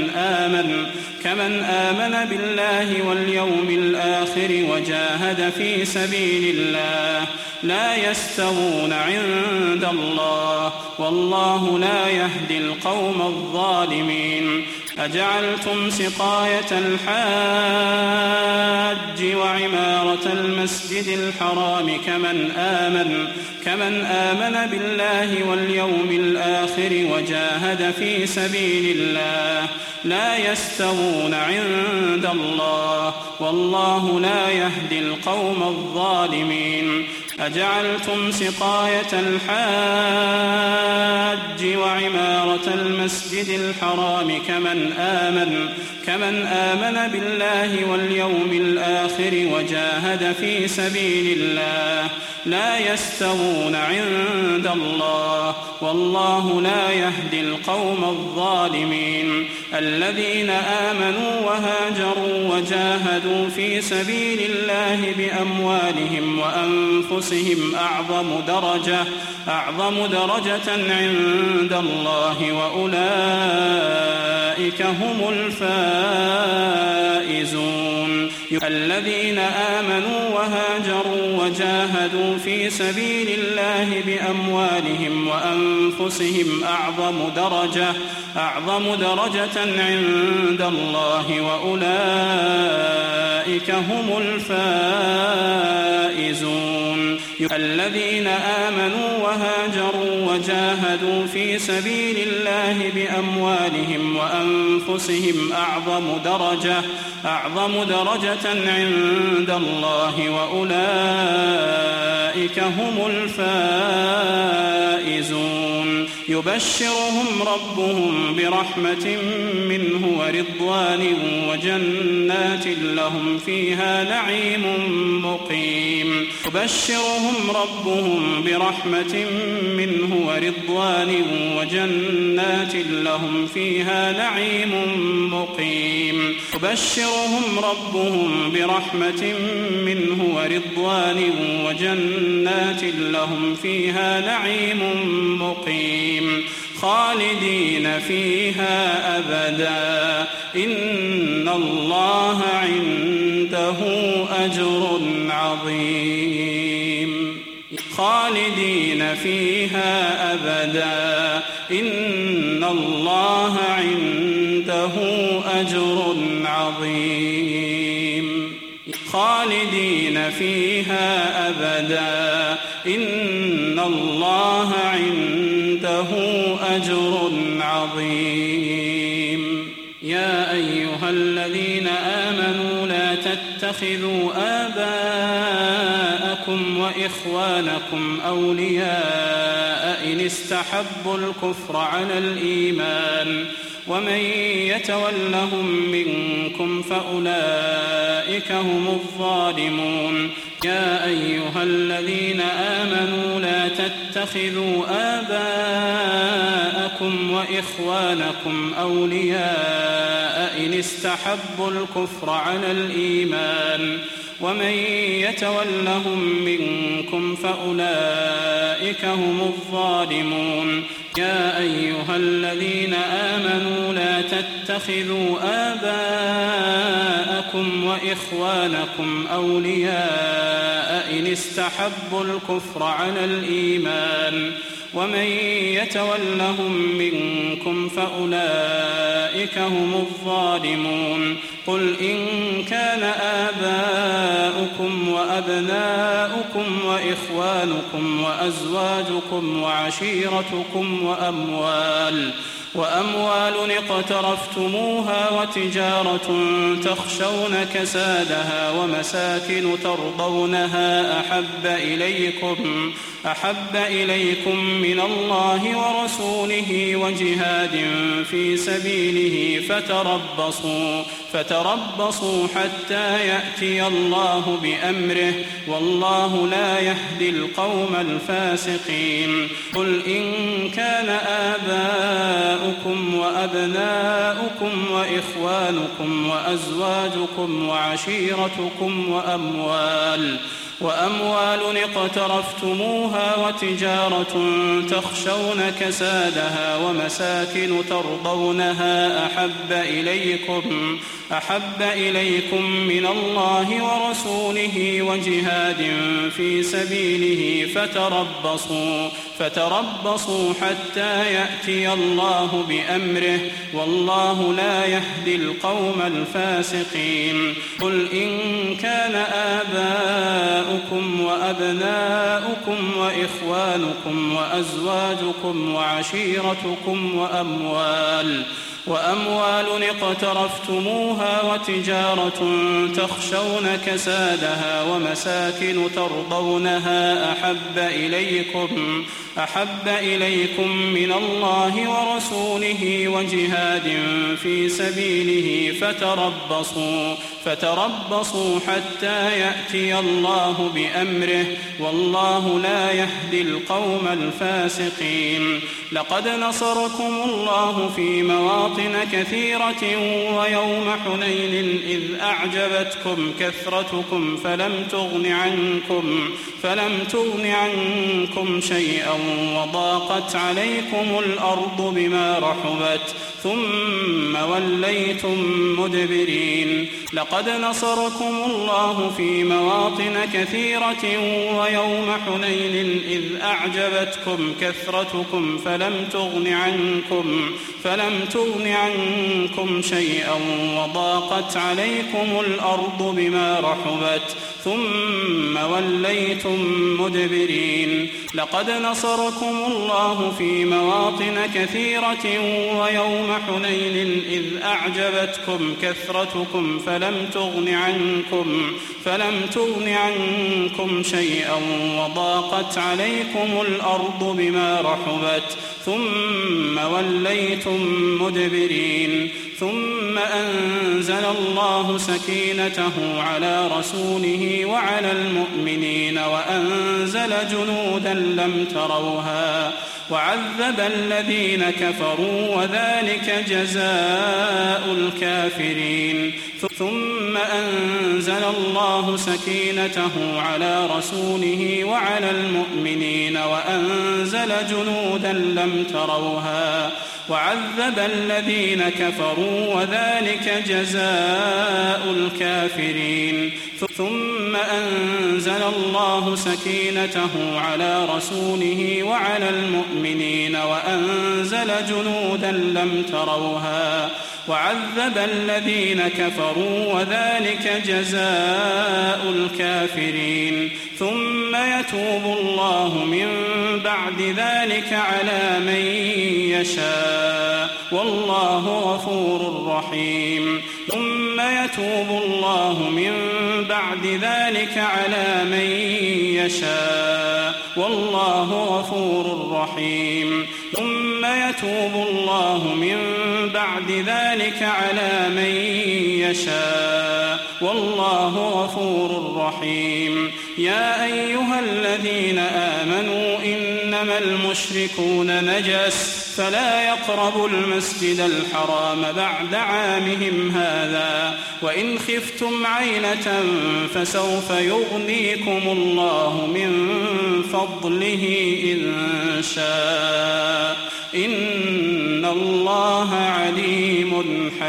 كمن آمن بالله واليوم الآخر وجاهد في سبيل الله لا يستوون عند الله والله لا يهدي القوم الظالمين أجعلتم سقاية الحاج وعمارة المسجد الحرام كمن آمن بالله واليوم الآخر وجاهد في سبيل الله لا يستوون عند الله والله لا يهدي القوم الظالمين أجعلتم سقاية الحاج وعمارة المسجد الحرام كمن آمن بالله واليوم الآخر وجاهد في سبيل الله لا يستوون عند الله والله لا يهدي القوم الظالمين الذين آمنوا وهاجروا وجاهدوا في سبيل الله بأموالهم وأنفسهم أعظم درجة عند الله وأولئك هم الفائزون الذين آمنوا وهاجروا وجاهدوا في سبيل الله بأموالهم وأنفسهم أعظم درجة عند الله وأولئك هم الفائزون. الذين آمنوا وهاجروا وجاهدوا في سبيل الله بأموالهم وأنفسهم أعظم درجة عند الله وأولئك هم الفائزون. يبشرهم ربهم برحمة منه ورضوان وجنات لهم فيها نعيم مقيم. يبشرهم ربهم برحمة منه ورضوان وجنات لهم فيها نعيم مقيم. يبشرهم ربهم برحمة منه ورضوان وجنات لهم فيها نعيم مقيم خالدين فيها أبدا إن الله عنده أجر عظيم. خالدين فيها أبدا إن الله عنده أجر عظيم. خالدين فيها أبدا إن الله عنده أجر عظيم. يا أيها الذين آمنوا لا تتخذوا آباءكم وإخوانكم أولياء إن استحبوا الكفر على الإيمان ومن يتولهم منكم فأولئك هم الظالمون. يا أيها الذين آمنوا لا تتخذوا آباءكم وإخوانكم أولياء إن استحبوا الكفر على الإيمان ومن يتولهم منكم فأولئك هم الظالمون. يا أيها الذين آمنوا لا تتخذوا آباءكم وإخوانكم أولياء إن استحبوا الكفر على الإيمان ومن يتولهم منكم فأولئك هم الظالمون. قل إن كان آباؤكم وأبناؤكم وإخوانكم وأزواجكم وعشيرتكم وأموال اقترفتموها وتجارة تخشون كسادها ومساكن ترضونها أحب إليكم من الله ورسوله وجهاد في سبيله فتربصوا حتى يأتي الله بأمره والله لا يهدي القوم الفاسقين. قل إن كان آباؤكم وأبناؤكم وإخوانكم وأزواجكم وعشيرتكم وأموال اقترفتموها وتجارة تخشون كسادها ومساكن ترضونها أحب إليكم من الله ورسوله وجهاد في سبيله فتربصوا حتى يأتي الله بأمره والله لا يهدي القوم الفاسقين. قل إن كان آباؤكم وأبناؤكم وإخوانكم وأزواجكم وعشيرتكم وأموال اقترفتموها وتجارة تخشون كسادها ومساكن ترضونها أحب إليكم من الله ورسوله وجهاد في سبيله فتربصوا حتى يأتي الله بأمره والله لا يهدي القوم الفاسقين. لقد نصركم الله في مواطن كثيرة ويوم حنين إذ أعجبتكم كثرتكم فلم تغن عنكم شيئا وضاقت عليكم الأرض بما رحبت ثم وليتم مدبرين. لقد نصركم الله في مواطن كثيرة ويوم حنين إذ أعجبتكم كثرتكم فلم تغن عنكم شيئا وضاقت عليكم الأرض بما رحبت ثم وليتم مدبرين لقد نصركم الله في مواطن كثيرة ويوم حنين إذ أعجبتكم كثرتكم فلم تغن عنكم شيئا وضاقت عليكم الأرض بما رحبت ثم وليتم مدبرين ثم أنزل الله سكينته على رسوله وعلى المؤمنين وأنزل جنودا لم تروها وعذب الذين كفروا وذلك جزاء الكافرين ثم أنزل الله سكينته على رسوله وعلى المؤمنين وأنزل جنودا لم تروها وعذب الذين كفروا وذلك جزاء الكافرين ثم أنزل الله سكينته على رسوله وعلى المؤمنين وأنزل جنودا لم تروها وعذب الذين كفروا وذلك جزاء الكافرين ثم يتوب الله من بعد ذلك على من يشاء والله غفور رحيم ثم يتوب الله من بعد ذلك على من يشاء والله غفور رحيم ثم يتوب الله من بعد ذلك على من يشاء والله غفور رحيم يا أيها الذين آمنوا إنما المشركون نجس فلا يقربوا المسجد الحرام بعد عامهم هذا وإن خفتم عيلة فسوف يغنيكم الله من فضله إن شاء إن الله عليم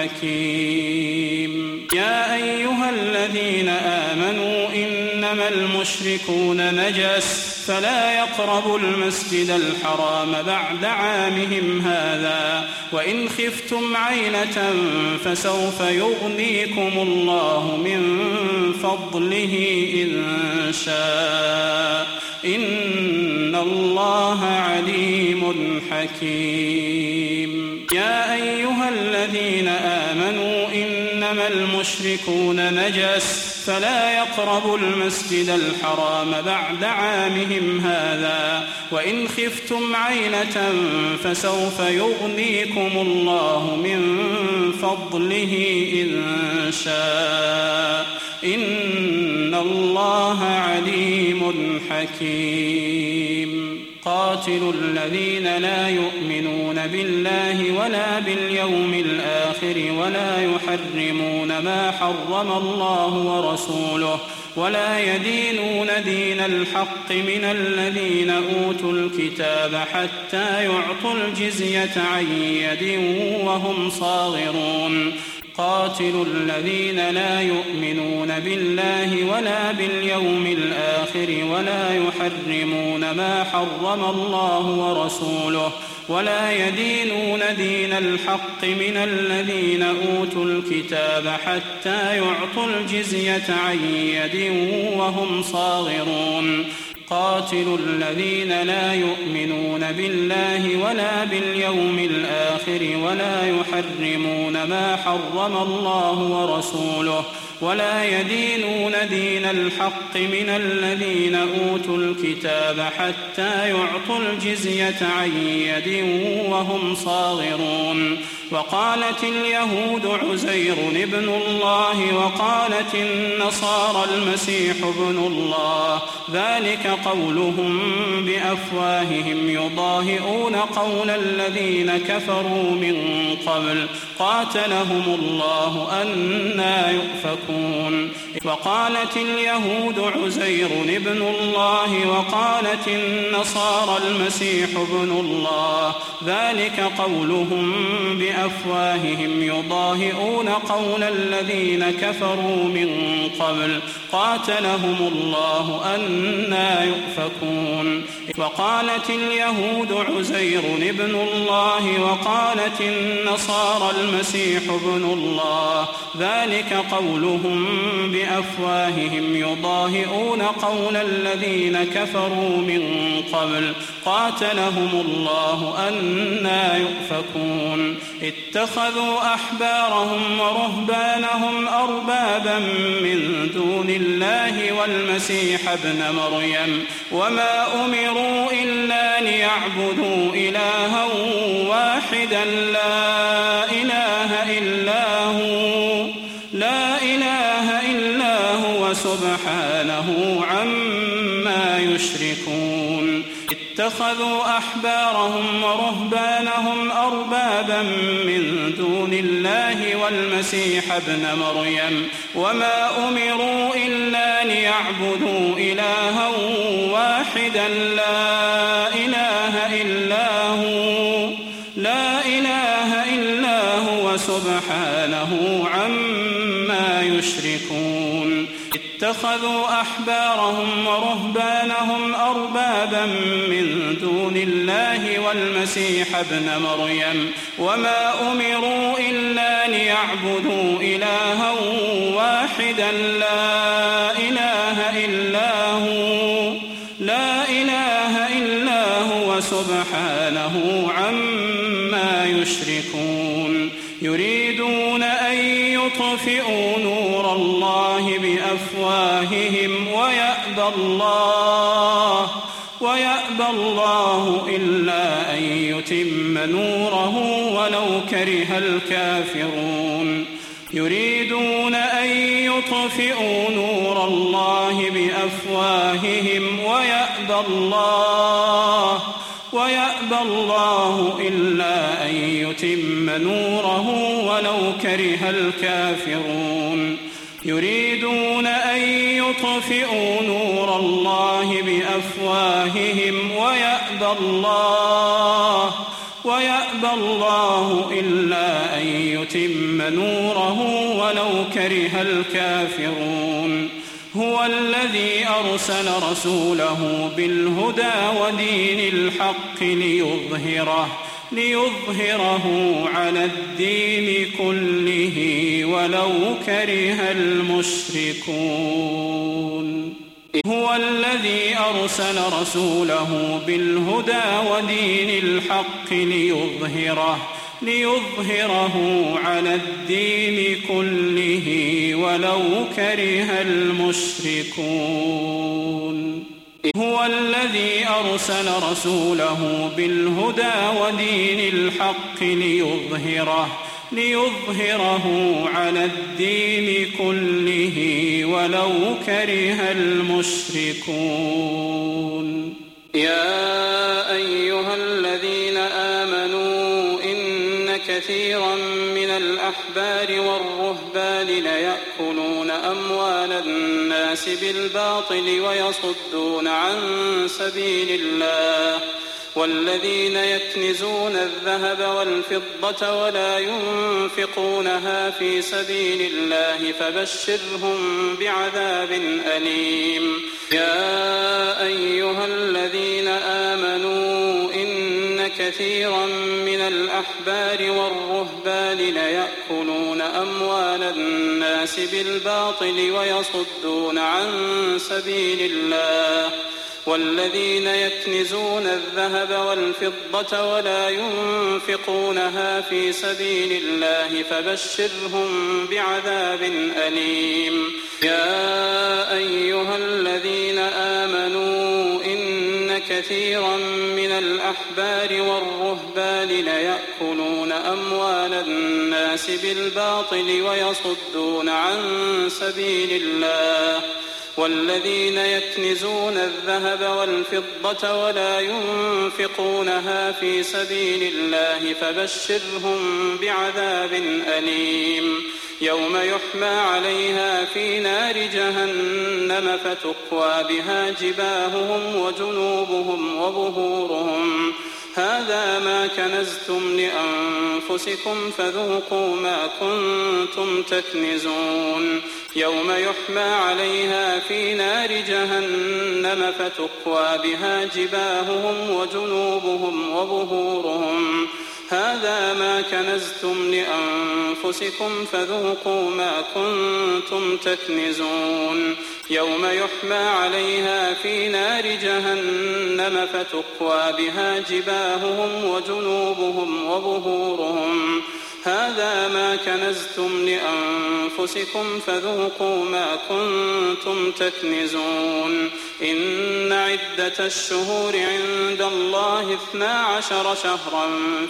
حكيم يا أيها الذين آمنوا إنما المشركون نجس فلا يقربوا المسجد الحرام بعد عامهم هذا وإن خفتم عيلة فسوف يغنيكم الله من فضله إن شاء إن الله عليم حكيم يا أيها الذين آمنوا إنما المشركون نجس فلا يقربوا المسجد الحرام بعد عامهم هذا وإن خفتم عيلة فسوف يغنيكم الله من فضله إن شاء إن الله عليم حكيم قاتلوا الذين لا يؤمنون بالله ولا باليوم الآخر ولا يحرمون ما حرم الله ورسوله ولا يدينون دين الحق من الذين أوتوا الكتاب حتى يعطوا الجزية عن يد وهم صاغرون قاتلوا الذين لا يؤمنون بالله ولا باليوم الآخر ولا يحرمون ما حرم الله ورسوله ولا يدينون دين الحق من الذين أوتوا الكتاب حتى يعطوا الجزية عن يد وهم صاغرون قاتلوا الذين لا يؤمنون بالله ولا باليوم الآخر ولا يحرمون ما حرم الله ورسوله ولا يدينون دين الحق من الذين أوتوا الكتاب حتى يعطوا الجزية عن يد وهم صاغرون وقالت اليهود عزير ابن الله وقالت النصارى المسيح ابن الله ذلك قولهم بأفواههم يضاهئون قول الذين كفروا من قبل قاتلهم الله أنى يؤفكون وقالت اليهود عزير ابن الله وقالت النصارى المسيح ابن الله ذلك قولهم بأفواههم يضاهئون قول الذين كفروا من قبل قاتلهم الله أنى يؤفكون وقالت اليهود عزير ابن الله وقالت النصارى المسيح ابن الله ذلك قولهم بأفواههم يضاهئون قول الذين كفروا من قبل قاتلهم الله أنى يؤفكون اتخذوا أحبارهم ورهبانهم أربابا من دون الله والمسيح ابن مريم وما أمروا إلا ليعبدوا إلها واحدا لا إله إلا هو سبحانه عما يشركون اتخذوا أحبارهم ورهبانهم أربابا من دون الله والمسيح ابن مريم وما أمروا إلا ليعبدوا إلها واحدا لا إله إلا هو سبحانه عما يشركون اتخذوا أحبارهم ورهبانهم أربابا من دون الله والمسيح ابن مريم وما أمروا إلا ليعبدوا إلها واحدا لا إله إلا هو سبحانه عما يشركون يريدون أن يطفئوا نور الله بأفواههم ويأبى الله إلا أن يتم نوره ولو كره الكافرون يريدون أن يطفئوا نور الله بأفواههم ويأبى الله إلا أن يتم نوره ولو كره الكافرون يريدون أن يطفئوا نور الله بأفواههم ويأبى الله إلا أن يتم نوره ولو كره الكافرون هو الذي أرسل رسوله بالهدى ودين الحق ليظهره على الدين كله ولو كره المشركون هو الذي أرسل رسوله بالهدى ودين الحق ليظهره على الدين كله ولو كره المشركون هو الذي أرسل رسوله بالهدى ودين الحق ليظهره على الدين كله ولو كره المشركون يا أيها الذين آمنوا إن كثيرا من الأحبار والرهبان ليأكلون أموال الناس بالباطل ويصدون عن سبيل الله والذين يكنزون الذهب والفضة ولا ينفقونها في سبيل الله فبشرهم بعذاب أليم يا أيها الذين آمنوا إن كثيرا من الأحبار والرهبان ليأكلون أموال الناس بالباطل ويصدون عن سبيل الله والذين يكنزون الذهب والفضة ولا ينفقونها في سبيل الله فبشرهم بعذاب أليم يا أيها الذين آمنوا إن كثيرا من الأحبار والرهبان ليأكلون أموال الناس بالباطل ويصدون عن سبيل الله والذين يكنزون الذهب والفضة ولا ينفقونها في سبيل الله فبشرهم بعذاب أليم يوم يحمى عليها في نار جهنم فتقوى بها جباههم وجنوبهم وظهورهم هذا ما كنزتم لأنفسكم فذوقوا ما كنتم تكنزون يوم يحمى عليها في نار جهنم فتكوى بها جباههم وجنوبهم وظهورهم هذا ما كنزتم لأنفسكم فذوقوا ما كنتم تكنزون يوم يحمى عليها في نار جهنم فتكوى بها جباههم وجنوبهم وظهورهم هذا ما كنزتم لأنفسكم فذوقوا ما كنتم تكنزون إن عدة الشهور عند الله 12 شهرا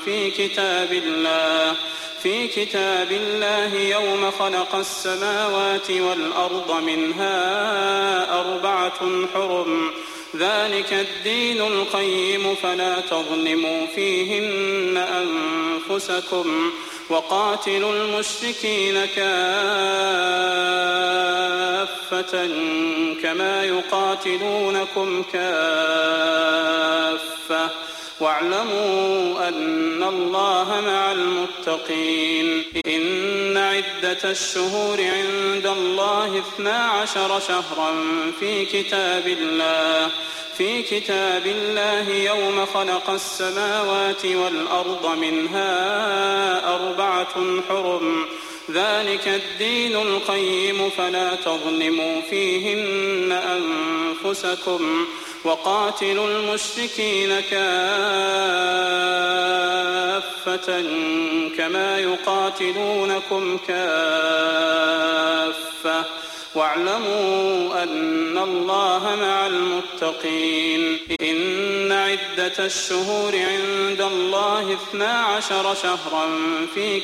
في كتاب الله يوم خلق السماوات والأرض منها 4 حرم ذلك الدين القيم فلا تظلموا فيهن أنفسكم وقاتلوا المشركين كافة كما يقاتلونكم كافة واعلموا أن الله مع المتقين إن عدة الشهور عند الله 12 شهرا في كتاب الله يوم خلق السماوات والأرض منها 4 حرم ذلك الدين القيم فلا تظلموا فيهن أنفسكم وقاتلوا المشركين كافة كما يقاتلونكم كافة واعلموا أن الله مع المتقين إن عدة الشهور عند الله 12 شهرا في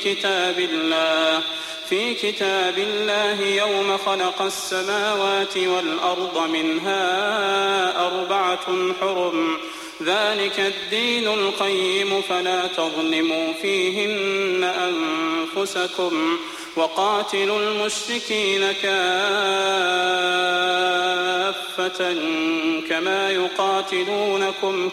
كتاب الله يوم خلق السماوات والأرض منها 4 حرم ذلك الدين القيم فلا تظلموا فيهن أنفسكم وقاتلوا المشركين كافة كما يقاتلونكم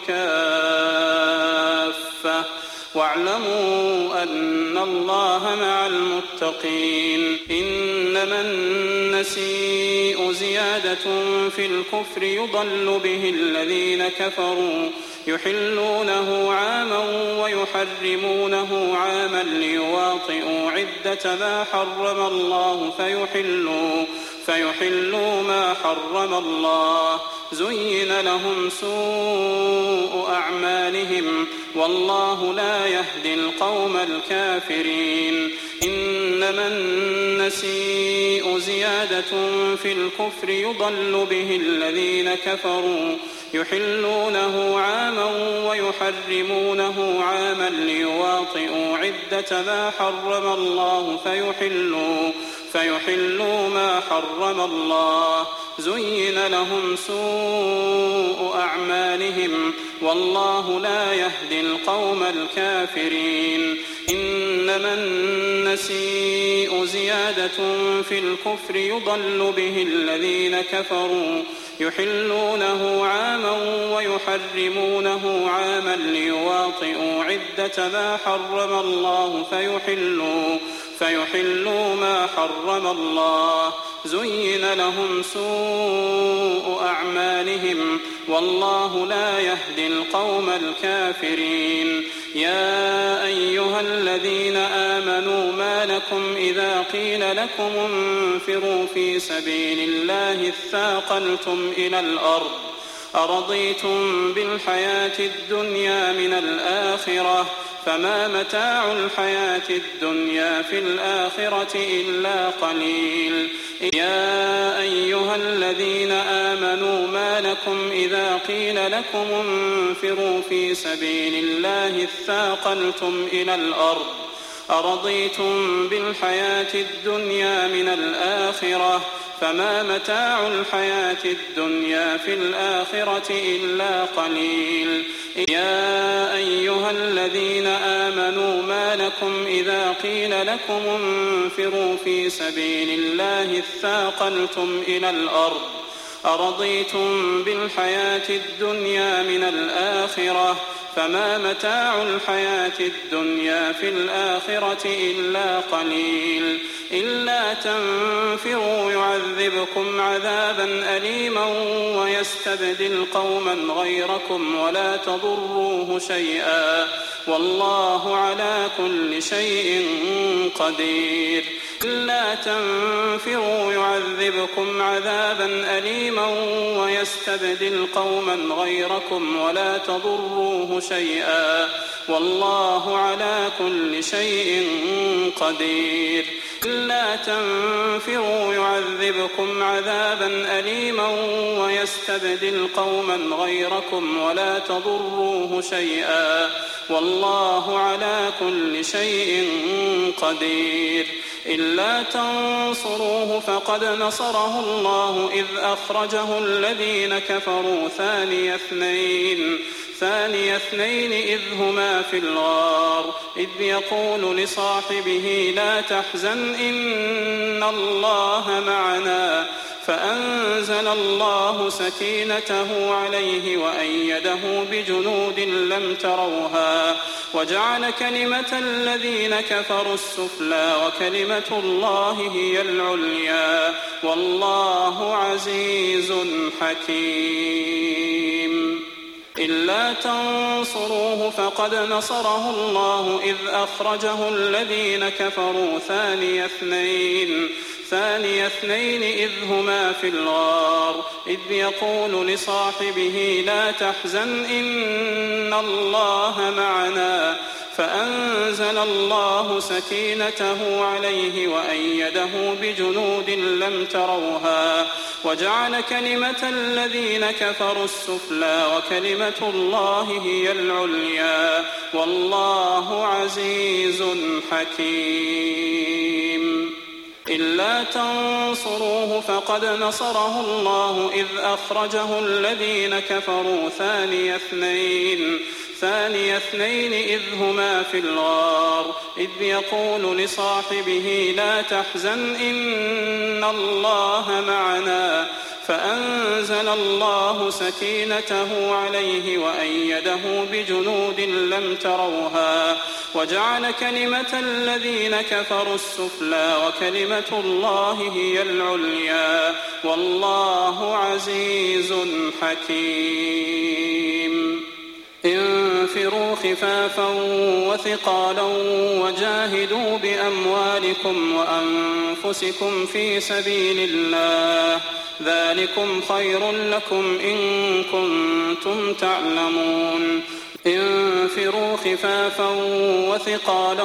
كافة واعلموا أن الله مع المتقين إنما النسيء زيادة في الكفر يضل به الذين كفروا يحلونه عاما ويحرمونه عاما ليواطئوا عدة ما حرم الله فيحلوا ما حرم الله زين لهم سوء أعمالهم والله لا يهدي القوم الكافرين إنما النسيء زيادة في الكفر يضل به الذين كفروا يحلونه عاما ويحرمونه عاما ليواطئوا عدة ما حرم الله فيحلوا ما حرم الله زين لهم سوء أعمالهم والله لا يهدي القوم الكافرين إنما النسيء زيادة في الكفر يضل به الذين كفروا يحلونه عاما ويحرمونه عاما ليواطئوا عدة ما حرم الله فيحلوا ما حرم الله زين لهم سوء أعمالهم والله لا يهدي القوم الكافرين يا أيها الذين آمنوا ما لكم إذا قيل لكم انفروا في سبيل الله اثاقلتم إلى الأرض أرضيتم بالحياة الدنيا من الآخرة فما متاع الحياة الدنيا في الآخرة إلا قليل يا أيها الذين آمنوا ما لكم إذا قيل لكم انفروا في سبيل الله اثاقلتم إلى الأرض أرضيتم بالحياة الدنيا من الآخرة فما متاع الحياة الدنيا في الآخرة إلا قليل يا أيها الذين آمنوا ما لكم إذا قيل لكم انفروا في سبيل الله اثاقلتم إلى الأرض أرضيتم بالحياة الدنيا من الآخرة فما متاع الحياة الدنيا في الآخرة إلا قليل إلا تنفروا يعذبكم عذابا أليما ويستبدل قوما غيركم ولا تضروه شيئا والله على كل شيء قدير إلا تنفروا يعذبكم عذابا أليما ويستبدل قوما غيركم ولا تضروه شيئا والله على كل شيء قدير إلا تنفروا يعذبكم عذابا أليما ويستبدل قوما غيركم ولا تضروه شيئا والله على كل شيء قدير إلا تنصروه فقد نصره الله إذ أخرجه الذين كفروا ثاني اثنين إذ هما في الغار إذ يقول لصاحبه لا تحزن إن الله معنا فأنزل الله سكينته عليه وأيده بجنود لم تروها وجعل كلمة الذين كفروا السفلى وكلمة الله هي العليا والله عزيز حكيم إلا تنصروه فقد نصره الله إذ أخرجه الذين كفروا ثاني اثنين إذ هما في الغار إذ يقول لصاحبه لا تحزن إن الله معنا فأنزل الله سكينته عليه وأيده بجنود لم تروها وجعل كلمة الذين كفروا السفلى وكلمة الله هي العليا والله عزيز حكيم إلا تنصروه فقد نصره الله إذ أخرجه الذين كفروا ثاني اثنين إذ هما في الغار إذ يقول لصاحبه لا تحزن إن الله معنا فأنزل الله سكينته عليه وأيده بجنود لم تروها وجعل كلمة الذين كفروا السفلى وكلمة الله هي العليا والله عزيز حكيم انفروا خفافا وثقالا وجاهدوا بأموالكم وأنفسكم في سبيل الله ذلكم خير لكم إن كنتم تعلمون انفروا خفافا وثقالا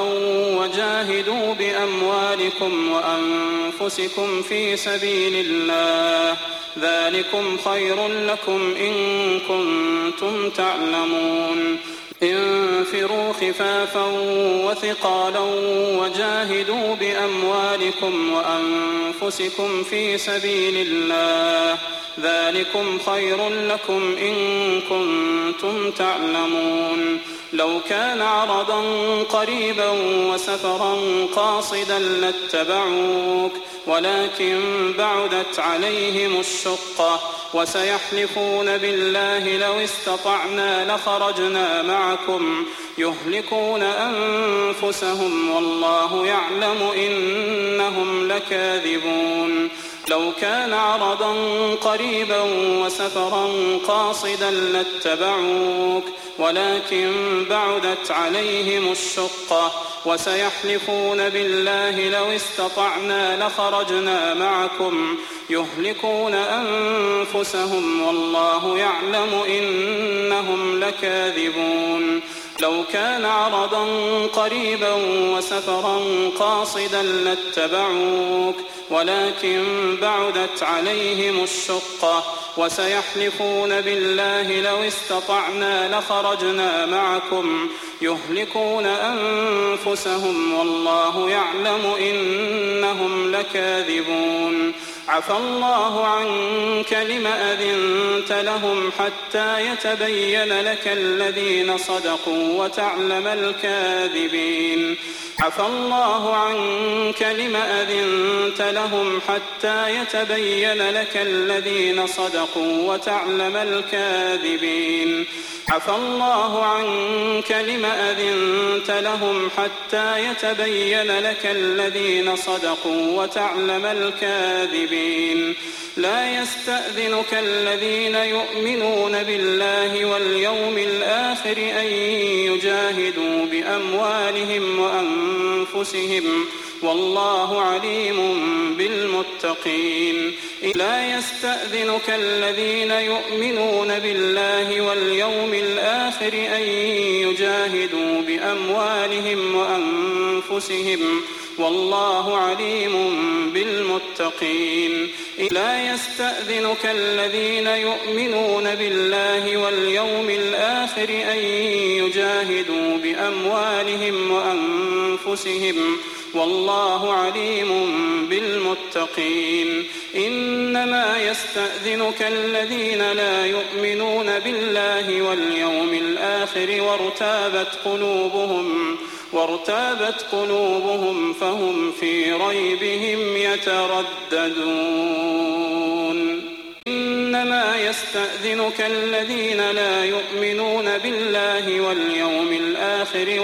وجاهدوا بأموالكم وأنفسكم في سبيل الله ذلكم خير لكم إن كنتم تعلمون انفروا خفافا وثقالا وجاهدوا بأموالكم وأنفسكم في سبيل الله ذلكم خير لكم إن كنتم تعلمون لو كان عرضا قريبا وسفرا قاصدا لاتبعوك ولكن بعدت عليهم الشقة وسيحلفون بالله لو استطعنا لخرجنا معكم يهلكون أنفسهم والله يعلم إنهم لكاذبون لو كان عرضا قريبا وسفرا قاصدا لاتبعوك ولكن بعدت عليهم الشقة وسيحلفون بالله لو استطعنا لخرجنا معكم يهلكون أنفسهم والله يعلم إنهم لكاذبون لو كان عرضا قريبا وسفرا قاصدا لاتبعوك ولكن بعدت عليهم الشقة وسيحلفون بالله لو استطعنا لخرجنا معكم يهلكون أنفسهم والله يعلم إنهم لكاذبون عفى الله عنك لم أذنت لهم حتى يتبين لك الذين صدقوا وتعلم الكاذبين عفى الله عنك لم أذنت لهم حتى يتبين لك الذين صدقوا وتعلم الكاذبين. عفى الله عنك لم أذنت لهم حتى يتبين لك الذين صدقوا وتعلم الكاذبين. لا يستأذنك الذين يؤمنون بالله واليوم الآخر أن يجاهدوا بأموالهم وأنفسهم والله عليم بالمتقين. لا يستأذنك الذين يؤمنون بالله واليوم الآخر أن يجاهدوا بأموالهم وأنفسهم والله عليم بالمتقين. لا يستأذنك الذين يؤمنون بالله واليوم الآخر أن يجاهدوا بأموالهم وأنفسهم والله عليم بالمتقين. إنما يستأذنك الذين لا يؤمنون بالله واليوم الآخر وارتابت قلوبهم فهم في ريبهم يترددون. إنما يستأذنك الذين لا يؤمنون بالله واليوم الآخر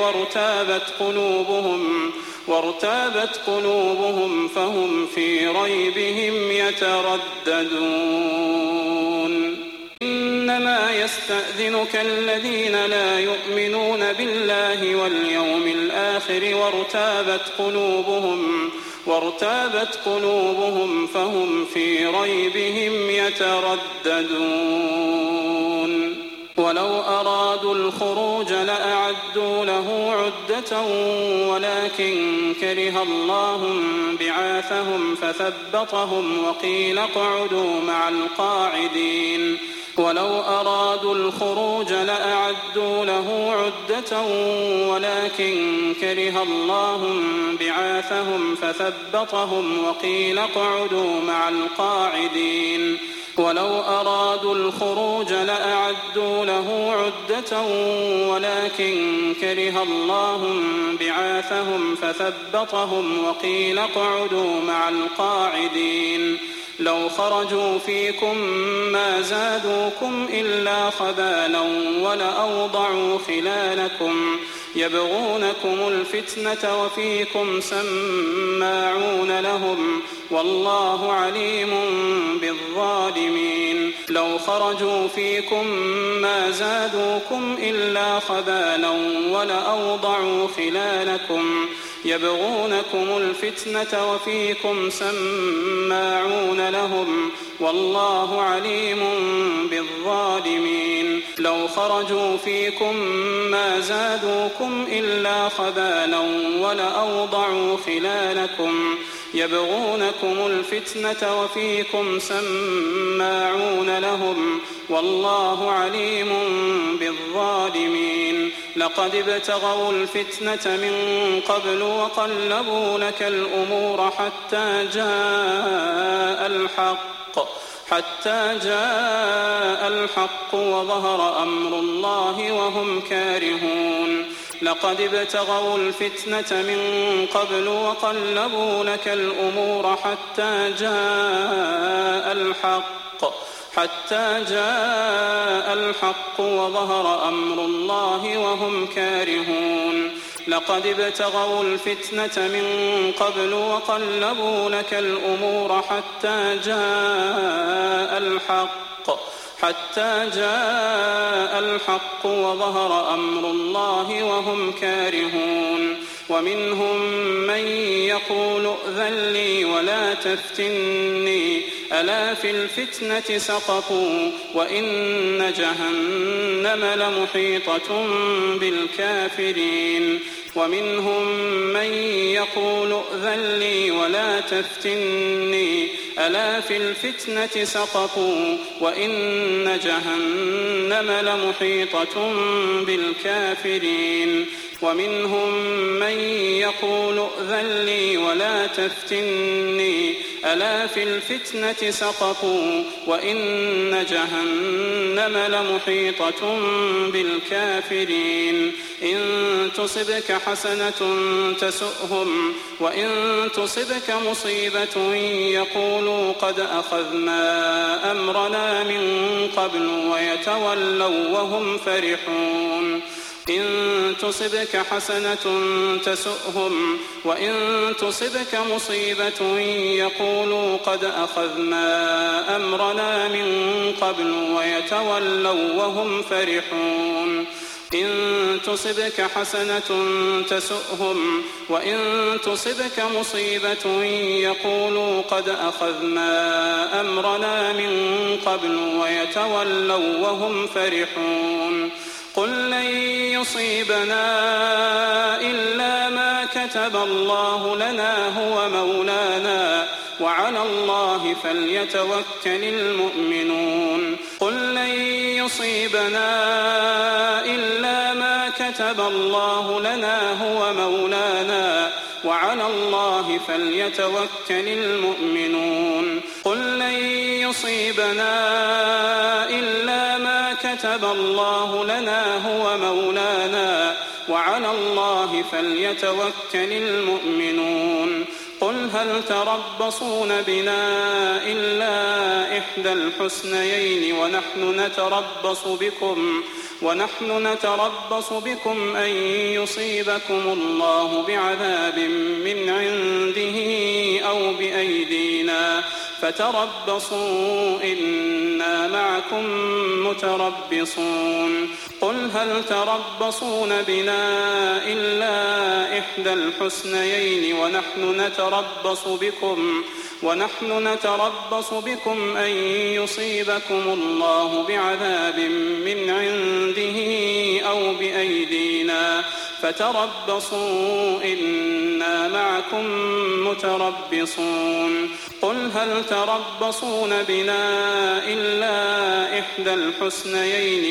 وارتابت قلوبهم فهم في ريبهم يترددون. إنما يستأذنك الذين لا يؤمنون بالله واليوم الآخر وارتابت قلوبهم فهم في ريبهم يترددون. ولو أرادوا الخروج لأعدوا له عدة ولكن كره الله بعاثهم فثبطهم وقيل اقعدوا مع القاعدين. ولو أرادوا الخروج لأعدوا له عدة ولكن كره الله بعاثهم فثبطهم وقيل اقعدوا مع القاعدين. ولو أرادوا الخروج لأعدوا له عدة ولكن كره الله بعاثهم فثبطهم وقيل اقعدوا مع القاعدين. لو خرجوا فيكم ما زادوكم إلا خبالا ولأوضعوا خلالكم يبغونكم الفتنة وفيكم سماعون لهم والله عليم بالظالمين. لو خرجوا فيكم ما زادوكم إلا خبالا ولأوضعوا خلالكم يبغونكم الفتنة وفيكم سماعون لهم والله عليم بالظالمين. لو خرجوا فيكم ما زادوكم إلا خبالا ولأوضعوا خلالكم يبغونكم الفتنة وفيكم سماعون لهم والله عليم بالظالمين. لقد ابتغوا الفتنة من قبل وقلبوا لك الأمور حتى جاء الحق وظهر أمر الله وهم كارهون. لقد ابتغوا الفتنة من قبل وقلبوا لك الأمور حتى جاء الحق وظهر أمر الله وهم كارهون. لقد ابتغوا الفتنة من قبل وقلبوا لك الأمور حتى جاء الحق وظهر أمر الله وهم كارهون. ومنهم من يقول ائذن لي ولا تفتني ألا في الفتنة سقطوا وإن جهنم لمحيطة بالكافرين. ومنهم من يقول ائذن لي ولا تفتني ألا في الفتنة سقطوا وإن جهنم لمحيطة بالكافرين. ومنهم من يقول ائذن لي ولا تفتني ألا في الفتنة سقطوا وإن جهنم لمحيطة بالكافرين إن تصبك حسنة تسؤهم وإن تصبك مصيبة يقولوا قد أخذنا أمرنا من قبل ويتولوا وهم فرحون إن تصبك حسنة تسؤهم وإن تصبك مصيبة يقولوا قد أخذنا أمرنا من قبل ويتولوا وهم فرحون إن تصبك حسنة تسؤهم وإن تصبك مصيبة يقولوا قد أخذنا أمرنا من قبل ويتولوا وهم فرحون قل لن يصيبنا إلا ما كتب الله لنا هو مولانا وعلى الله فليتوكل المؤمنون قل لن يصيبنا إلا ما كتب الله لنا هو مولانا وعلى الله فليتوكل المؤمنون قل لن يصيبنا إلا ما كتب الله لنا هو مولانا وعلى الله فليتوكل المؤمنون قل هل تربصون بنا إلا إحدى الحسنيين ونحن نتربص بكم أن يصيبكم الله بعذاب من عنده أو بأيدينا فتربصوا إنا معكم متربصون قل هل تربصون بنا إلا إحدى الحسنيين ونحن نتربص بكم أن يصيبكم الله بعذاب من عنده أو بأيدينا فتربصوا إنا معكم متربصون قل هل تربصون بنا إلا إحدى الحسنيين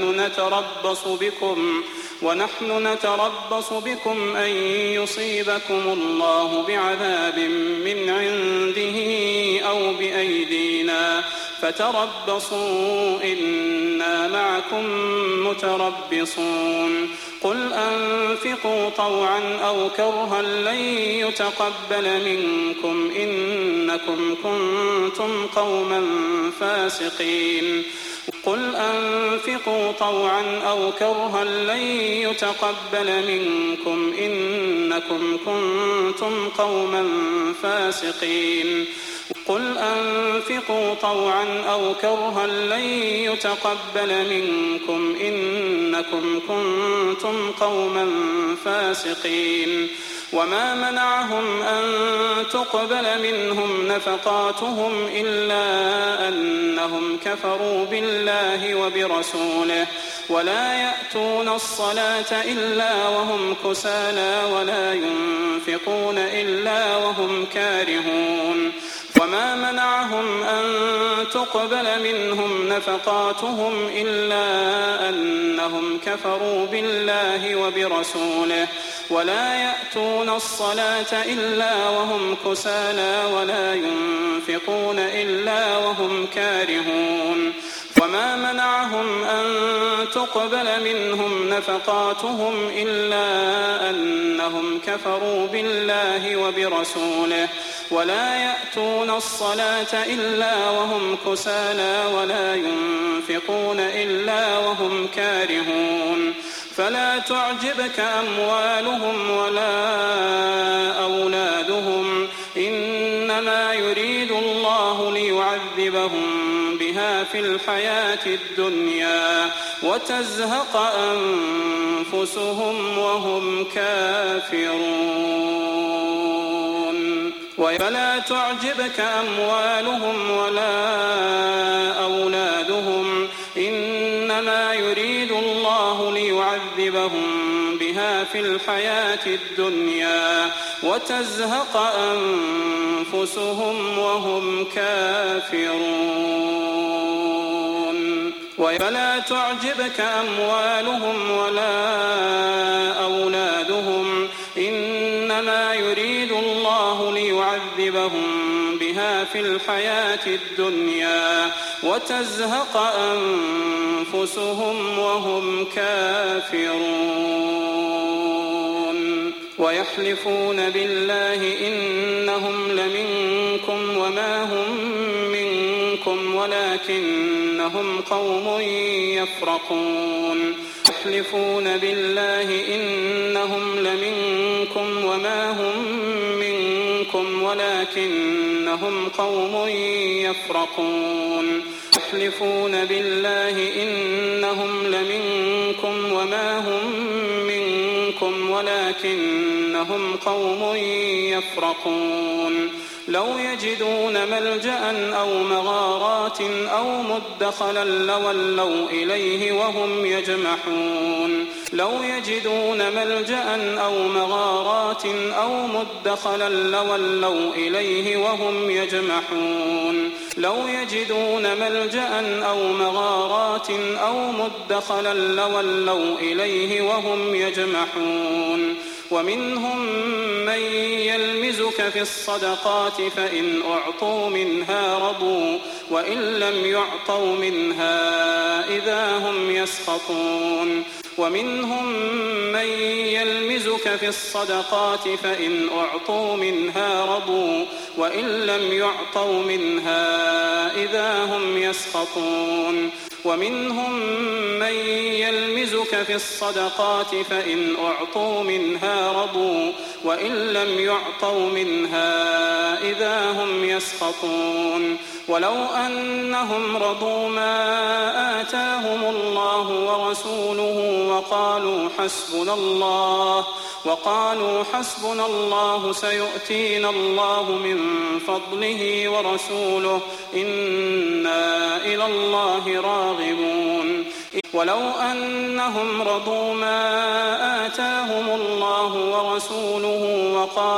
ونحن نتربص بكم أن يصيبكم الله بعذاب من عنده أو بأيدينا فتربصوا إنا معكم متربصون قل أنفقوا طوعا أو كرها لن يتقبل منكم إنكم كنتم قوما فاسقين قل أنفقوا طوعا أو كرها لن يتقبل منكم إنكم كنتم قوما فاسقين قل أنفقوا طوعا أو كرها لن يتقبل منكم إنكم كنتم قوما فاسقين وما منعهم أن تقبل منهم نفقاتهم إلا أنهم كفروا بالله وبرسوله ولا يأتون الصلاة إلا وهم كسالى ولا ينفقون إلا وهم كارهون وما منعهم أن تقبل منهم نفقاتهم إلا أنهم كفروا بالله وبرسوله ولا يأتون الصلاة إلا وهم كسالى ولا ينفقون إلا وهم كارهون وما منعهم أن تقبل منهم نفقاتهم إلا أنهم كفروا بالله وبرسوله ولا يأتون الصلاة إلا وهم كسالى ولا ينفقون إلا وهم كارهون فلا تعجبك أموالهم ولا أولادهم إنما يريد الله ليعذبهم بها في الحياة الدنيا وتزهق أنفسهم وهم كافرون فلا تعجبك أموالهم ولا أولادهم إنما يريد الله ليعذبهم بها في الحياة الدنيا وتزهق أنفسهم وهم كافرون فلا تعجبك أموالهم ولا أولادهم لهم بها في الحياة الدنيا وتزهق أنفسهم وهم كافرون ويحلفون بالله إنهم لمنكم وما هم منكم ولكنهم قوم يفرقون يحلفون بالله إنهم لمنكم وما هم منكم ولكنهم قوم يفرقون يحلفون بالله إنهم لمنكم وما هم منكم ولكنهم قوم يفرقون لو يجدون ملجأ أو مغارات أو مدخلا لولوا إليه وهم يجمحون لو يجدون ملجأ أو مغارات أو مدخلا لولوا إليه وهم يجمحون لو يجدون ملجأ أو مغارات أو مدخلا لولوا إليه وهم يجمحون ومنهم من يلمزك في الصدقات فإن أعطوا منها رضوا وإن لم يعطوا منها إذا هم يسخطون ومنهم من يلمزك في الصدقات فإن أعطوا منها رضوا وإن لم يعطوا منها إذا هم يسخطون ومنهم من يلمزك في الصدقات فإن أعطوا منها رضوا وإن لم يعطوا منها إذا هم يسخطون ولو أنهم رضوا ما آتاهم الله ورسوله وقالوا حسبنا الله سيؤتينا الله من فضله ورسوله إنا إلى الله راغبون ولو أنهم رضوا ما آتاهم الله ورسوله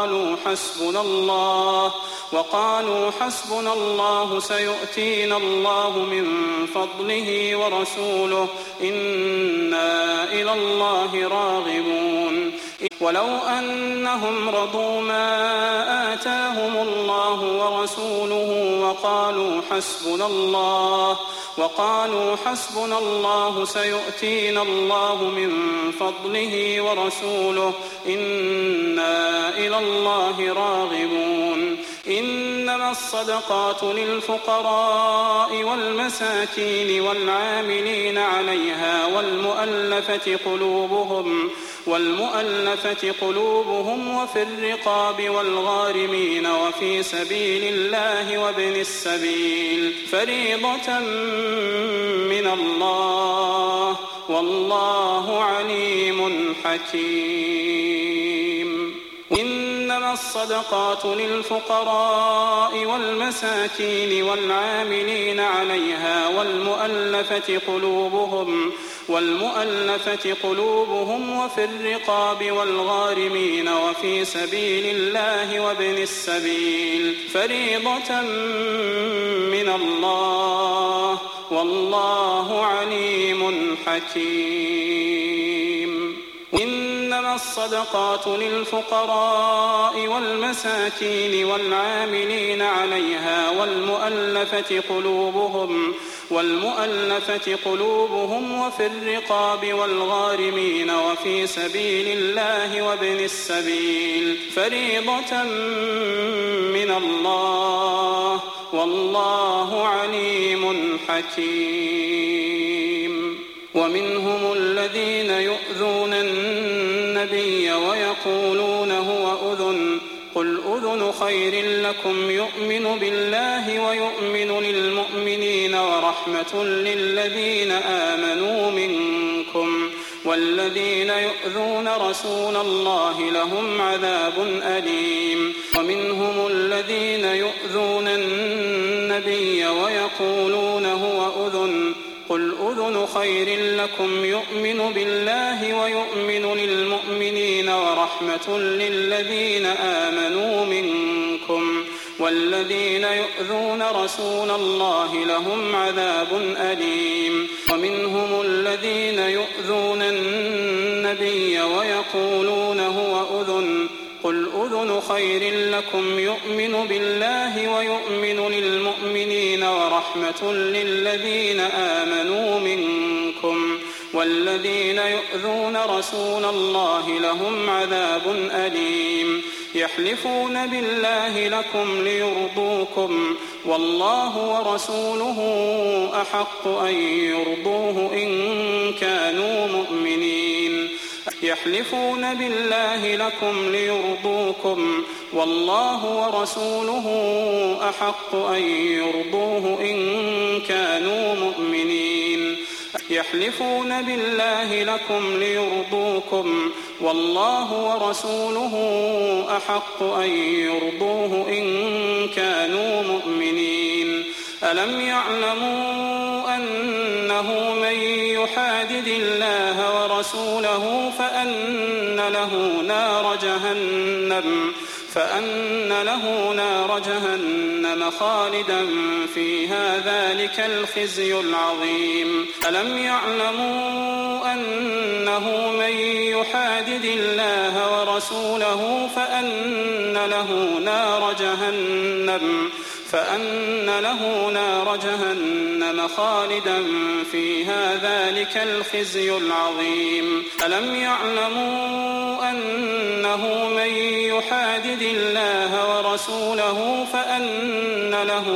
وقالوا حسبنا الله سيؤتينا الله من فضله ورسوله إنا إلى الله راغبون ولو أنهم رضوا ما آتاهم الله ورسوله وقالوا حسبنا الله سيؤتينا الله من فضله ورسوله إنا إلى الله راغبون إنما الصدقات للفقراء والمساكين والعاملين عليها والمؤلفة قلوبهم وفي الرقاب والغارمين وفي سبيل الله وابن السبيل فريضة من الله والله عليم حكيم إنما الصدقات للفقراء والمساكين والعاملين عليها والمؤلفة قلوبهم وفي الرقاب والغارمين وفي سبيل الله وابن السبيل فريضة من الله والله عليم حكيم إنما الصدقات للفقراء والمساكين والعاملين عليها والمؤلفة قلوبهم وفي الرقاب والغارمين وفي سبيل الله وابن السبيل فريضة من الله والله عليم حكيم ومنهم الذين يؤذون النبي ويقولون هو أذن قل أذن خير لكم يؤمن بالله ويؤمن للمؤمنين ورحمة للذين آمنوا منكم والذين يؤذون رسول الله لهم عذاب أليم ومنهم الذين يؤذون النبي ويقولون هو أذن قل أذن خير لكم يؤمن بالله ويؤمن للمؤمنين ورحمة للذين آمنوا منكم والذين يؤذون رسول الله لهم عذاب أليم ومنهم الذين يؤذون النبي ويقولون هو أذن قل أذن خير لكم يؤمن بالله ويؤمن للمؤمنين ورحمة للذين آمنوا منكم والذين يؤذون رسول الله لهم عذاب أليم يحلفون بالله لكم ليرضوكم والله ورسوله أحق أن يرضوه إن كانوا مؤمنين يحلفون بالله لكم ليرضوكم والله ورسوله أحق أن يرضوه إن كانوا مؤمنين يحلفون بالله لكم ليرضوكم والله ورسوله أحق أن يرضوه إن كانوا مؤمنين ألم يعلموا أنه من يحادد الله ورسوله فأن له نار جهنم خالدا فيها ذلك الخزي العظيم ألم يعلموا أنه من يحادد الله ورسوله فأن له نار جهنم خالدا فيها ذلك الخزي العظيم ألم يعلموا أنه من يحادد الله ورسوله فأن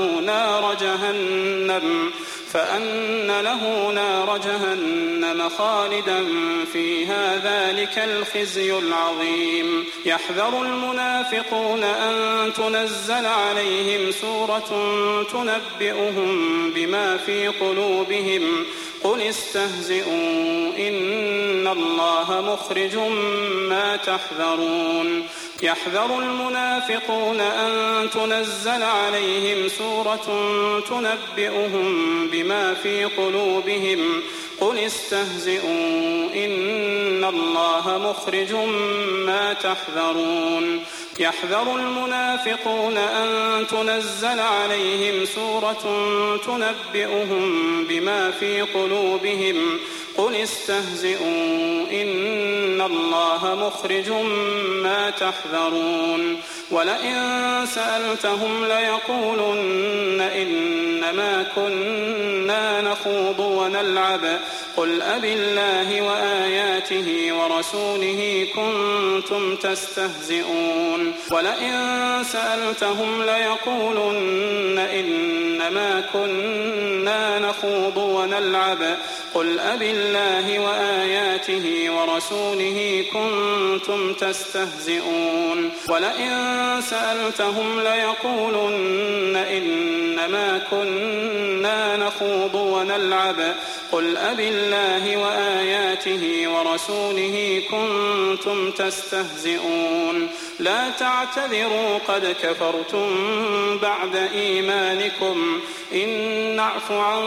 له نار جهنم خالدا فيها ذلك الخزي العظيم يحذر المنافقون أن تنزل عليهم سورة تنبئهم بما في قلوبهم قل استهزئوا إن الله مخرج ما تحذرون يحذر المنافقون أن تنزل عليهم سورة تنبئهم بما في قلوبهم قل استهزئوا إن الله مخرج ما تحذرون يحذر المنافقون أن تنزل عليهم سورة تنبئهم بما في قلوبهم قل استهزئوا إن الله مخرج ما تحذرون ولئن سألتهم ليقولن إنما كنا نخوض ونلعب قل أبالله وآياته ورسوله كنتم تستهزئون ولئن سألتهم ليقولن إنما كنا نخوض ونلعب قل أبالله وآياته ورسوله كنتم تستهزئون ولئن سألتهم ليقولن إنما كنا نخوض ونلعب قل أبالله وآياته ورسوله كنتم تستهزئون لا تعتذروا قد كفرتم بعد إيمانكم إن نعف عن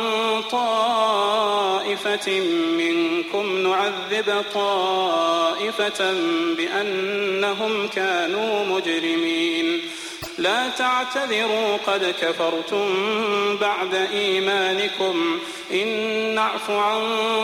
طائفة منكم نعذب طائفة بأنهم كانوا مجرمين لا تعتذروا قد كفرتم بعد إيمانكم إن نعف عن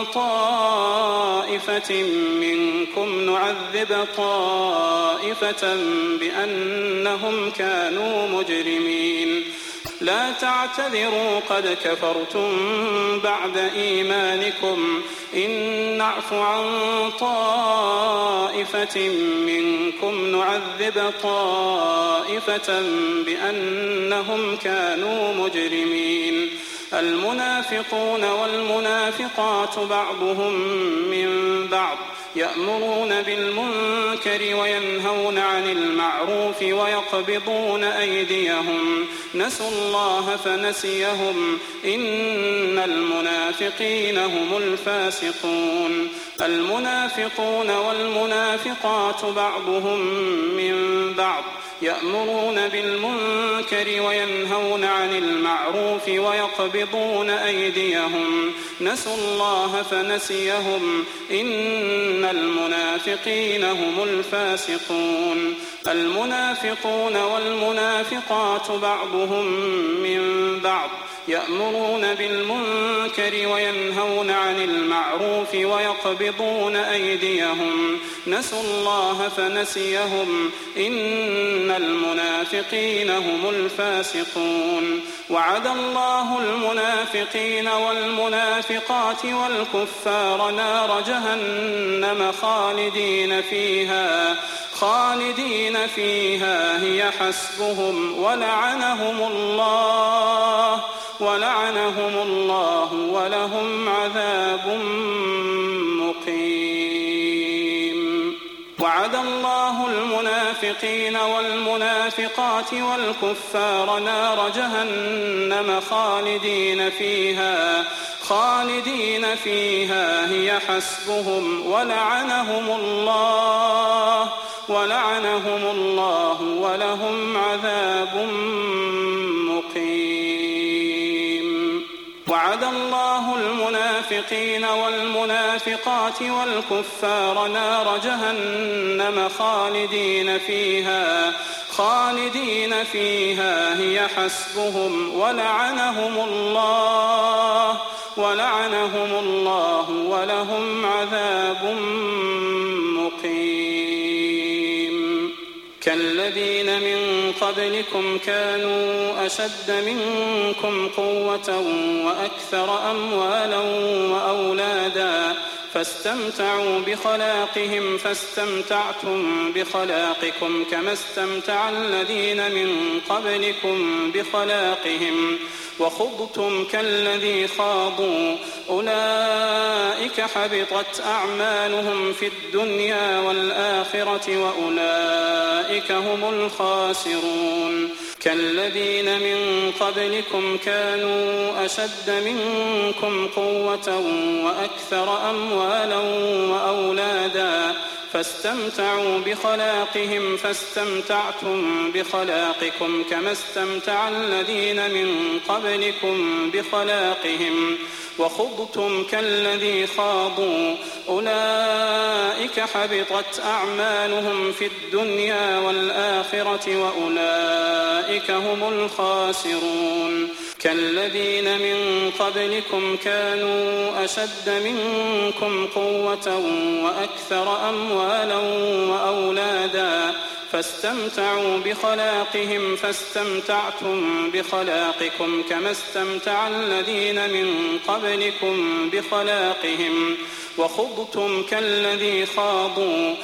طائفة منكم نعذب طائفة بأنهم كانوا مجرمين لا تعتذروا قد كفرتم بعد إيمانكم إن نعف عن طائفة منكم نعذب طائفة بأنهم كانوا مجرمين المنافقون والمنافقات بعضهم من بعض يأمرون بالمنكر وينهون عن المعروف ويقبضون أيديهم نسوا الله فنسيهم إن المنافقين هم الفاسقون المنافقون والمنافقات بعضهم من بعض يأمرون بالمنكر وينهون عن المعروف ويقبضون أيديهم نسوا الله فنسيهم إن المنافقين هم الفاسقون المنافقون والمنافقات بعضهم من بعض يأمرون بالمنكر وينهون عن المعروف ويقبضون أيديهم نسوا الله فنسيهم إن المنافقين هم الفاسقون وعد الله المنافقين والمنافقات والكفار نار جهنم خالدين فيها هي حسبهم ولعنهم الله ولهم عذاب مقيم وعد الله المنافقين والمنافقات والكفار نار جهنم خالدين فيها هي حسبهم ولعنهم الله ولهم عذاب مقيم وعد الله المنافقين والمنافقات والكفار نار جهنم خالدين فيها هي حسبهم ولعنهم الله ولهم عذاب مقيم كالذين من قبلكم كانوا أشد منكم قوة وأكثر أموالا وأولادا فاستمتعوا بخلاقهم فاستمتعتم بخلاقكم كما استمتع الذين من قبلكم بخلاقهم وخضتم كالذي خاضوا أولئك حبطت أعمالهم في الدنيا والآخرة وأولئك هم الخاسرون كالذين من قبلكم كانوا أشد منكم قوة وأكثر أموالا وأولادا فاستمتعوا بخلاقهم فاستمتعتم بخلاقكم كما استمتع الذين من قبلكم بخلاقهم وخضتم كالذي خاضوا أولئك حبطت أعمالهم في الدنيا والآخرة وأولئك هم الخاسرون كالذين من قبلكم كانوا أشد منكم قوة وأكثر أموالا وأولادا فاستمتعوا بخلاقهم فاستمتعتم بخلاقكم كما استمتع الذين من قبلكم بخلاقهم وخضتم كالذي خاضوا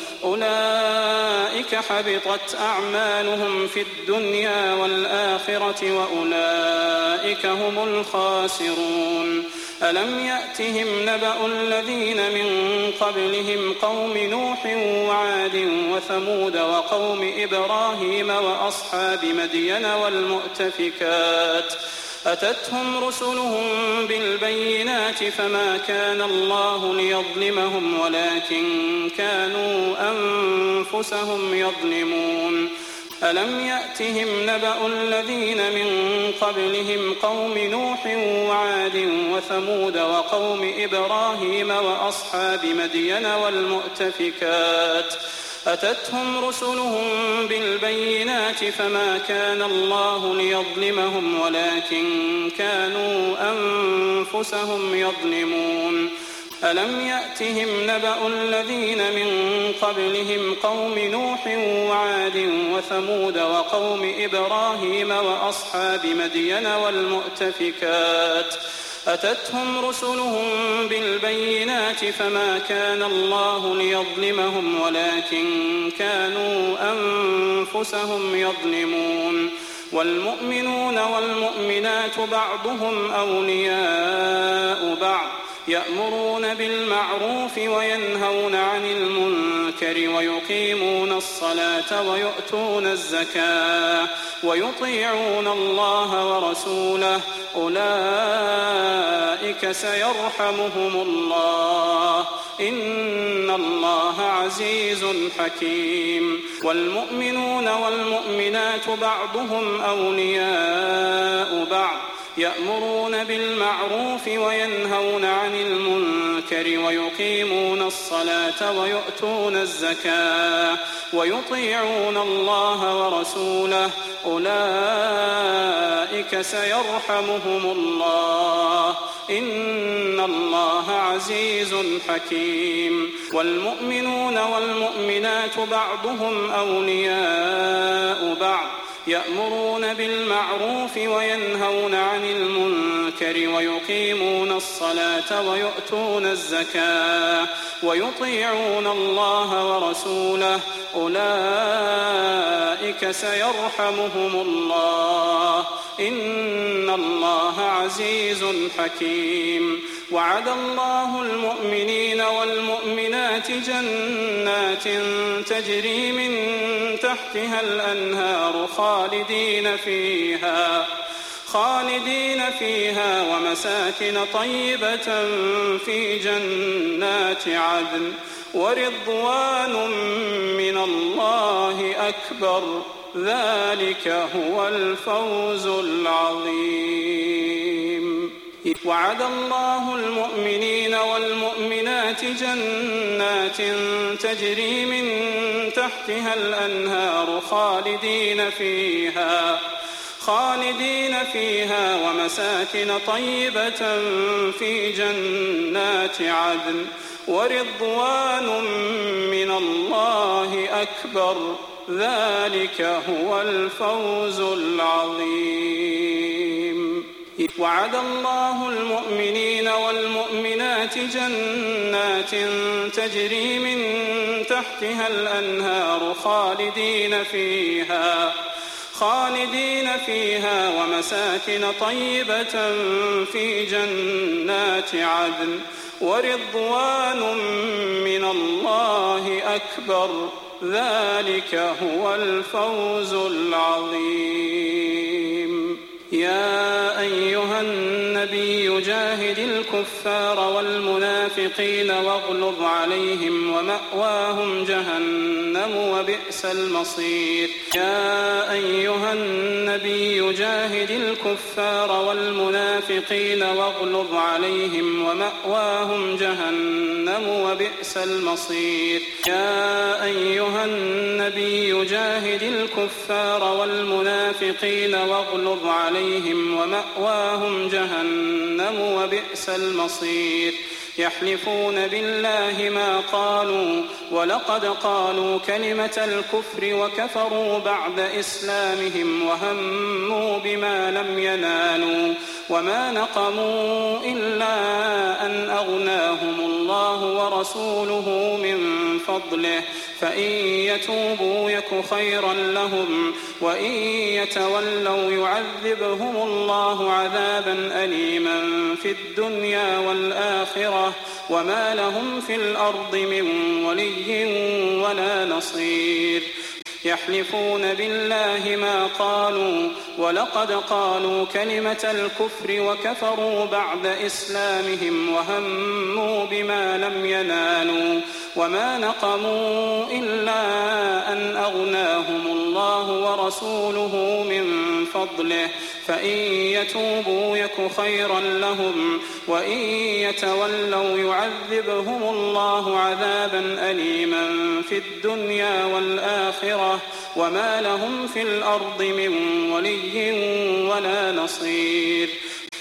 أولئك حبطت أعمالهم في الدنيا والآخرة وأولئك هم الخاسرون ألم يأتهم نبأ الذين من قبلهم قوم نوح وعاد وثمود وقوم إبراهيم وأصحاب مدين والمؤتفكات أتتهم رسلهم بالبينات فما كان الله ليظلمهم ولكن كانوا أنفسهم يظلمون ألم يأتهم نبأ الذين من قبلهم قوم نوح وعاد وثمود وقوم إبراهيم وأصحاب مدين والمؤتفكات أتتهم رسلهم بالبينات فما كان الله ليظلمهم ولكن كانوا أنفسهم يظلمون ألم يأتهم نبأ الذين من قبلهم قوم نوح وعاد وثمود وقوم إبراهيم وأصحاب مدين والمؤتفكات أتتهم رسلهم بالبينات فما كان الله ليظلمهم ولكن كانوا أنفسهم يظلمون والمؤمنون والمؤمنات بعضهم أولياء بعض يأمرون بالمعروف وينهون عن المنكر ويقيمون الصلاة ويؤتون الزكاة ويطيعون الله ورسوله أولئك سيرحمهم الله إن الله عزيز حكيم والمؤمنون والمؤمنات بعضهم أولياء بعض يأمرون بالمعروف وينهون عن المنكر المنكر ويقيمون الصلاة ويؤتون الزكاة ويطيعون الله ورسوله أولئك سيرحمهم الله إن الله عزيز حكيم. والمؤمنون والمؤمنات بعضهم أولياء بعض يأمرون بالمعروف وينهون عن المنكر ويقيمون الصلاة ويؤتون الزكاة ويطيعون الله ورسوله أولئك سيرحمهم الله إن الله عزيز حكيم. وعد الله المؤمنين والمؤمنات جنات تجري من تحتها الأنهار خالدين فيها ومساكن طيبة في جنات عدن ورضوان من الله أكبر ذلك هو الفوز العظيم. وعد الله المؤمنين والمؤمنات جنات تجري من تحتها الأنهار خالدين فيها ومساكن طيبة في جنات عدن ورضوان من الله أكبر ذلك هو الفوز العظيم. وعد الله المؤمنين والمؤمنات جنات تجري من تحتها الأنهار خالدين فيها ومساكن طيبة في جنات عدن ورضوان من الله أكبر ذلك هو الفوز العظيم. يا أيها النبي جاهد الكفار والمنافقين واغلظ عليهم ومأواهم جهنم وبئس المصير. يا أيها النبي جاهد الكفار والمنافقين واغلظ عليهم ومأواهم جهنم وبئس المصير. يا أيها النبي جاهد الكفار والمنافقين واغلظ عليهم ومأواهم جهنم وبئس المصير. يحلفون بالله ما قالوا ولقد قالوا كلمة الكفر وكفروا بعد إسلامهم وهموا بما لم ينالوا وما نقموا إلا أن أغناهم الله ورسوله من فضله فإن يتوبوا يك خيرا لهم وإن يتولوا يعذبهم الله عذابا أليما في الدنيا والآخرة وما لهم في الأرض من ولي ولا نصير. يحلفون بالله ما قالوا ولقد قالوا كلمة الكفر وكفروا بعد إسلامهم وهموا بما لم ينالوا وما نقموا إلا أن أغناهم الله ورسوله من فضله فإن يتوبوا يك خيرا لهم وإن يتولوا يعذبهم الله عذابا أليما في الدنيا والآخرة وما لهم في الأرض من ولي ولا نصير.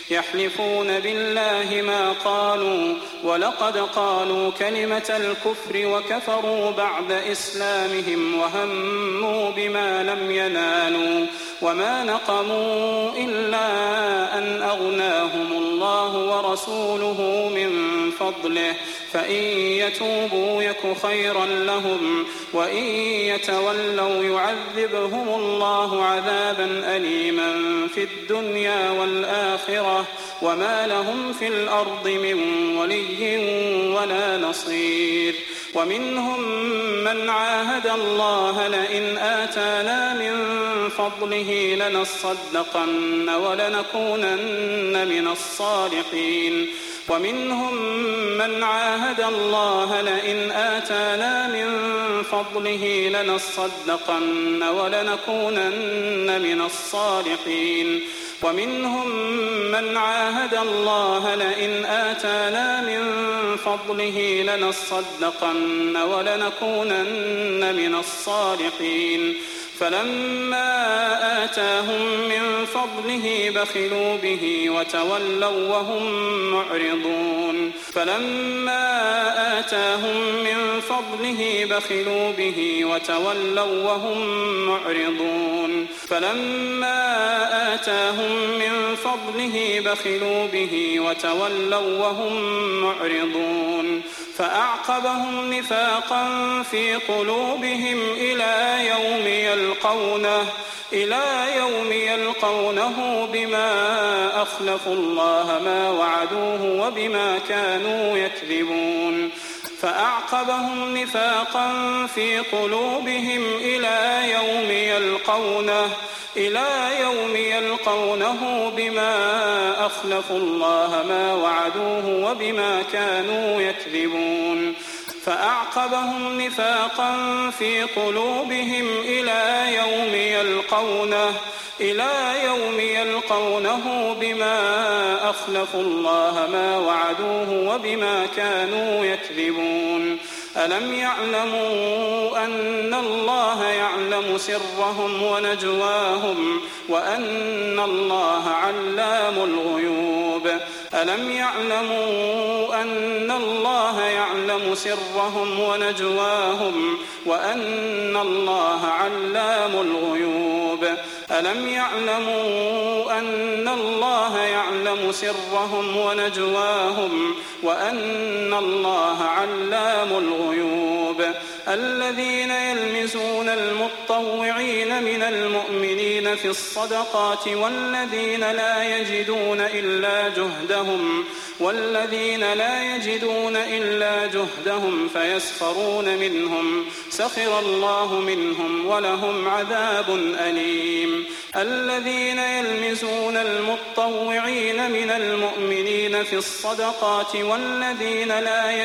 يحلفون بالله ما قالوا ولقد قالوا كلمة الكفر وكفروا بعد إسلامهم وهموا بما لم ينالوا وما نقموا إلا أن أغناهم الله ورسوله من فضله فإن يتوبوا يك خيرا لهم وإن يتولوا يعذبهم الله عذابا أليما في الدنيا والآخرة وما لهم في الأرض من ولي ولا نصير. ومنهم من عاهد الله لئن آتانا من فضله لنصدقن ولنكونن من الصالحين. ومنهم من عاهد الله لئن آتانا من فضله لنصدقن ولنكونن من الصالحين. ومنهم من عاهد الله لئن آتانا من فضله لنصدقن ولنكونن من الصالحين فلما آتاهم من فضله بخلوا به وتولوا وهم معرضون فأعقبهم نفاقا في قلوبهم إلى يوم يلقونه بما أخلفوا الله ما وعدوه وبما كانوا يكذبون فأعقبهم نفاقا في قلوبهم إلى يوم يلقونه بما أخلفوا الله ما وعدوه وبما كانوا يكذبون ألم يعلموا أن الله يعلم سرهم ونجواهم وأن الله علام الغيوب ألم يعلموا أن الله يعلم سرهم ونجواهم وأن الله علام الغيوب ألم يعلموا أن الله يعلم سرهم ونجواهم وأن الله علام الغيوب الذين يلمزون المطوعين من المؤمنين في الصدقات والذين لا يجدون إلا جهدهم فيسخرون منهم سخر الله منهم ولهم عذاب أليم الذين يلمزون المطوعين من المؤمنين في الصدقات والذين لا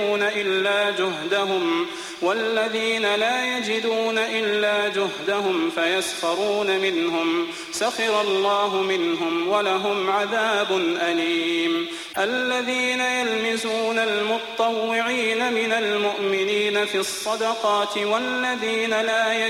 يجدون إلا جهدهم فيسخرون منهم سخر الله منهم ولهم عذاب أليم الذين يلمزون المطوعين من المؤمنين في الصدقات والذين لا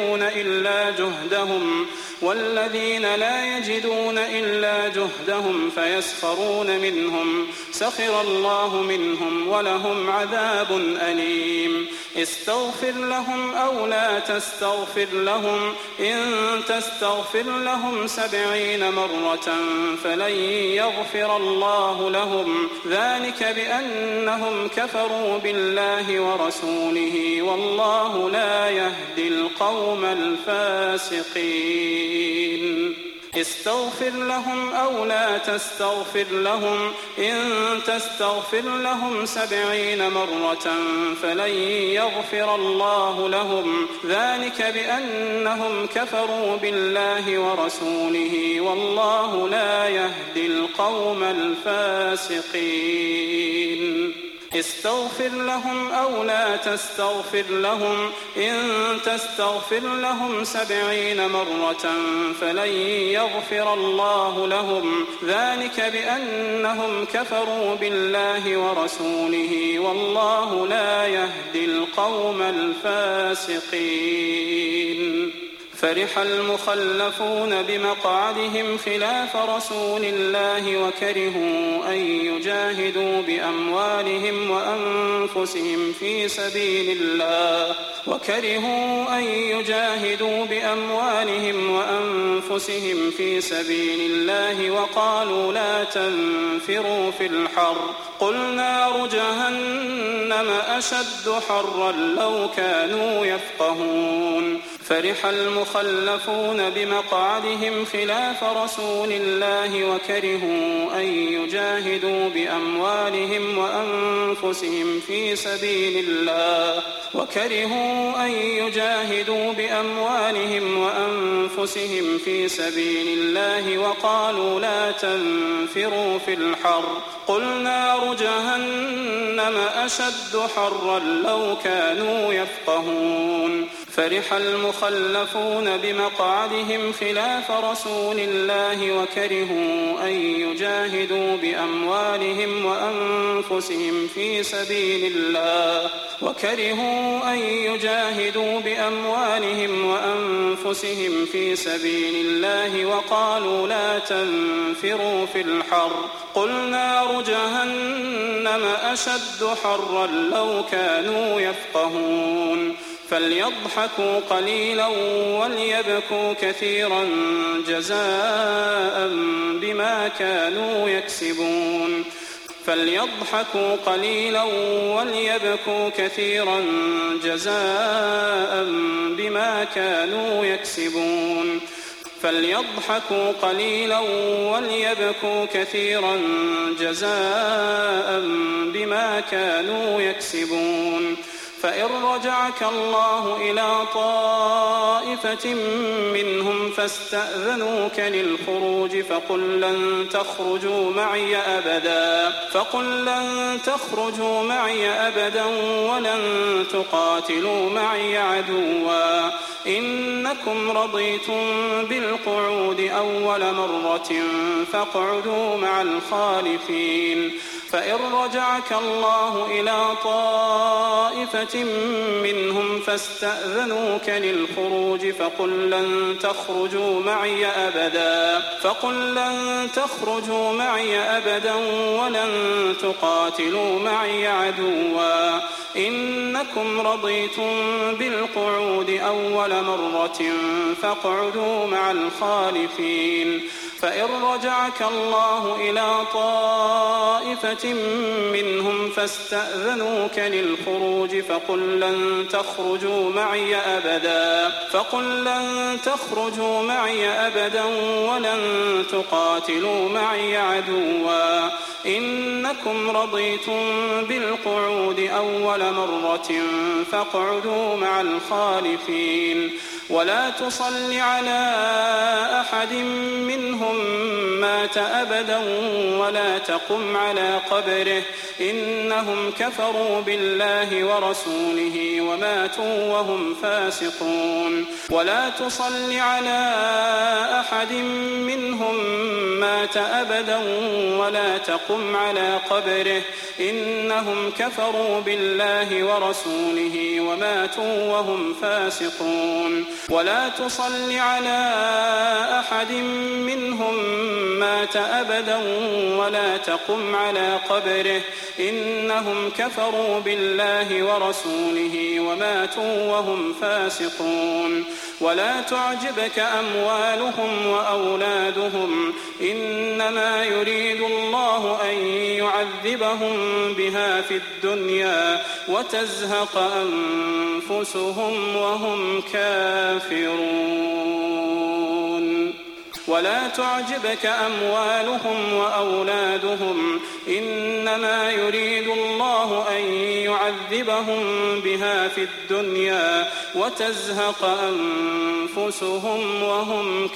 يجدون إلا جهدهم فيسخرون منهم سخر الله منهم ولهم عذاب أليم استغفر لهم أو لا تستغفر لهم إن تستغفر لهم 70 مرة فلن يغفر الله لهم ذلك بأنهم كفروا بالله ورسوله والله لا يهدي القوم الفاسقين استغفر لهم أو لا تستغفر لهم إن تستغفر لهم 70 مرة فلن يغفر الله لهم ذلك بأنهم كفروا بالله ورسوله والله لا يهدي القوم الفاسقين استغفر لهم أو لا تستغفر لهم إن تستغفر لهم 70 مرة فلن يغفر الله لهم ذلك بأنهم كفروا بالله ورسوله والله لا يهدي القوم الفاسقين فرح المخلفون بمقعدهم خلاف رسول الله وكرهوا أن يجاهدوا بأموالهم وأنفسهم في سبيل الله وقالوا لا تنفروا في الحر قل نار جهنم أشد حرا لو كانوا يفقهون فرح المخلفون بمقعدهم خلاف رسول الله وكرهوا أن يجاهدوا بأموالهم وأنفسهم في سبيل الله وقالوا لا تنفروا في الحر قل نار جهنم أشد حرا لو كانوا يفقهون فرح المخلفون بمقعدهم خلاف رسول الله وكرهوا أن يجاهدوا بأموالهم وأنفسهم في سبيل الله وقالوا لا تنفروا في الحر قل نار جهنم أشد حرا لو كانوا يفقهون فليضحكوا قليلا وليبكوا كثيرا جزاء بما كانوا يكسبون فإن رجعك الله إلى طائفة منهم فاستأذنوك للخروج فقل لن تخرجوا معي أبدا ولن تقاتلوا معي عدوا إنكم رضيتم بالقعود أول مرة فاقعدوا مع الخالفين فإن رجعك الله إلى طائفة منهم فاستأذنوك للخروج فقل لن تخرجوا معي أبدا ولن تقاتلوا معي عدوا إنكم رضيتم بالقعود أول مرة فاقعدوا مع الخالفين فإن رجعك الله إلى طائفة منهم فاستأذنوك للخروج فقل لن تخرجوا معي أبدا ولن تقاتلوا معي عدوا إنكم رضيتم بالقعود أول مرة فاقعدوا مع الخالفين ولا تصل على أحد منهم مات أبدا ولا تقم على قبره إنهم كفروا بالله ورسوله وماتوا وهم فاسقون ولا تصل على أحد منهم مات أبدا ولا تقم على قبره إنهم كفروا بالله ورسوله وماتوا وهم فاسقون ولا تصل على أحد منهم مات أبدا ولا تقم على قبره إنهم كفروا بالله ورسوله وماتوا وهم فاسقون ولا تعجبك أموالهم وأولادهم إنما يريد الله أن يعذبهم بها في الدنيا وتزهق أنفسهم وهم كافرون ولا تعجبك أموالهم وأولادهم إنما يريد الله أن يعذبهم بها في الدنيا وتزهق أنفسهم وهم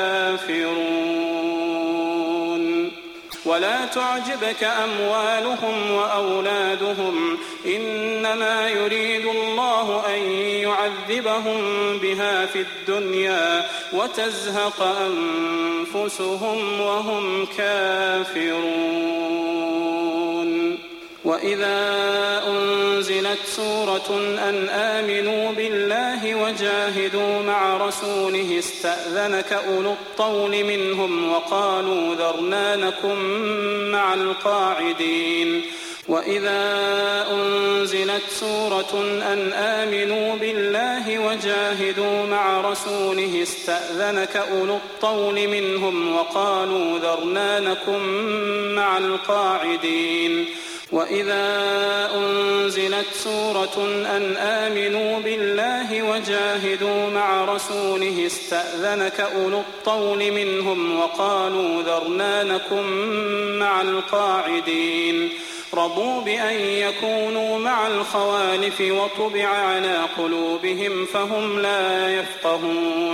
كافرون ولا تعجبك أموالهم وأولادهم إنما يريد الله أن يعذبهم بها في الدنيا وتزهق أنفسهم وهم كافرون وإذا أنزلت سورة أن آمنوا بالله وجاهدوا مع رسوله استأذنك أولو الطول منهم وقالوا ذرنا نكن مع القاعدين وإذا أنزلت سورة أن آمنوا بالله وجاهدوا مع رسوله استأذنك أولو الطول منهم وقالوا ذرنا نكن مع القاعدين وإذا أنزلت سورة أن آمنوا بالله وجاهدوا مع رسوله استأذنك أولو الطول منهم وقالوا ذرنا نكن مع القاعدين رضوا بأن يكونوا مع الخوالف وطبع على قلوبهم فهم لا يفقهون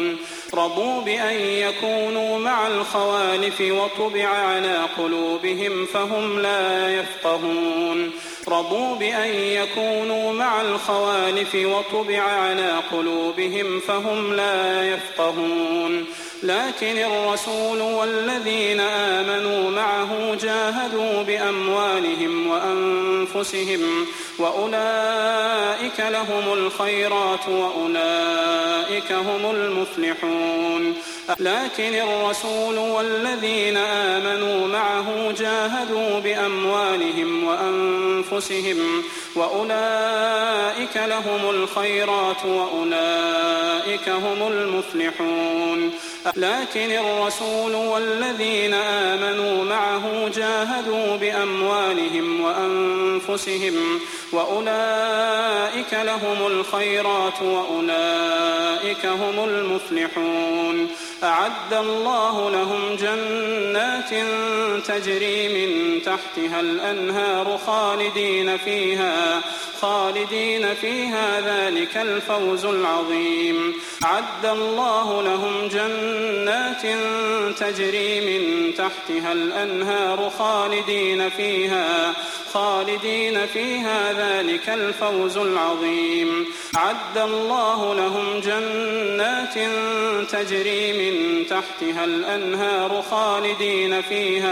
رضوا بأن يكونوا مع الخوالف وطبع على قلوبهم فهم لا يفقهون رضوا بأن يكونوا مع الخوالف وطبع على قلوبهم فهم لا يفقهون لكن الرسول والذين آمنوا معه جاهدوا بأموالهم وأنفسهم وأولئك لهم الخيرات وأولئك هم المفلحون لكن الرسول والذين آمنوا معه جاهدوا بأموالهم وأنفسهم وأولئك لهم الخيرات وأولئك هم المفلحون لكن الرسول والذين آمنوا معه جاهدوا بأموالهم وأنفسهم وأولئك لهم الخيرات وأولئك هم المفلحون أعد الله لهم جنات تجري من تحتها الأنهار خالدين فيها ذلك الفوز العظيم أعد الله لهم جنات تجري من تحتها الأنهار خالدين فيها ذلك الفوز العظيم أعد الله لهم جنات تجري من تحتها الأنهار خالدين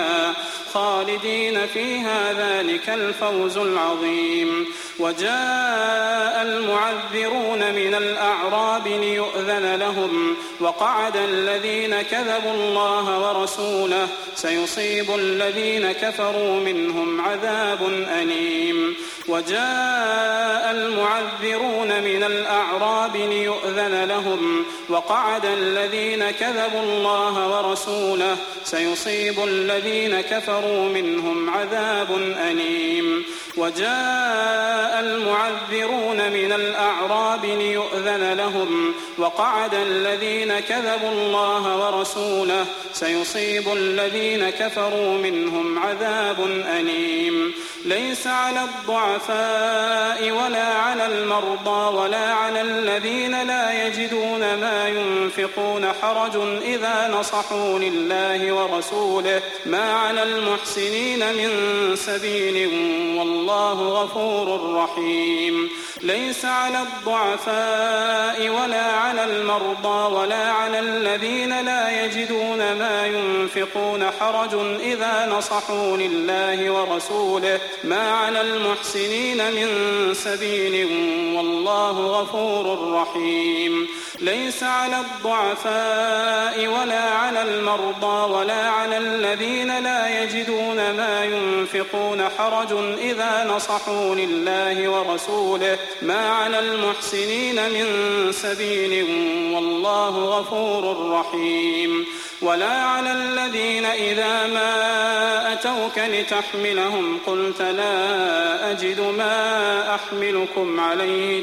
فيها ذلك الفوز العظيم وجاء المعذرون من الأعراب ليؤذن لهم وقعد الذين كذبوا الله ورسوله سيصيب الذين كفروا منهم عذاب أليم وجاء المعذرون من الأعراب ليؤذن لهم وقعد الذين كذبوا الله ورسوله سيصيب الذين كفروا منهم عذاب أليم وجاء المعذرون من الأعراب ليؤذن لهم وقعد الذين كذبوا الله ورسوله سيصيب الذين كفروا منهم عذاب أليم ليس على الضعفاء ولا على المرضى ولا على الذين لا يجدون ما ينفقون حرج إذا نصحوا لله ورسوله ما على المحسنين من سبيل والله غفور رحيم ليس على الضعفاء ولا على المرضى ولا على الذين لا يجدون ما ينفقون حرج إذا نصحوا لله ورسوله ما على المحسنين من سبيل والله غفور رحيم ليس على الضعفاء ولا على المرضى ولا على الذين لا يجدون ما ينفقون حرج إذا نصحوا لله ورسوله ما على المحسنين من سبيل والله غفور رحيم ولا على الذين إذا ما أتوك لتحملهم قلت لا أجد ما أحملكم عليه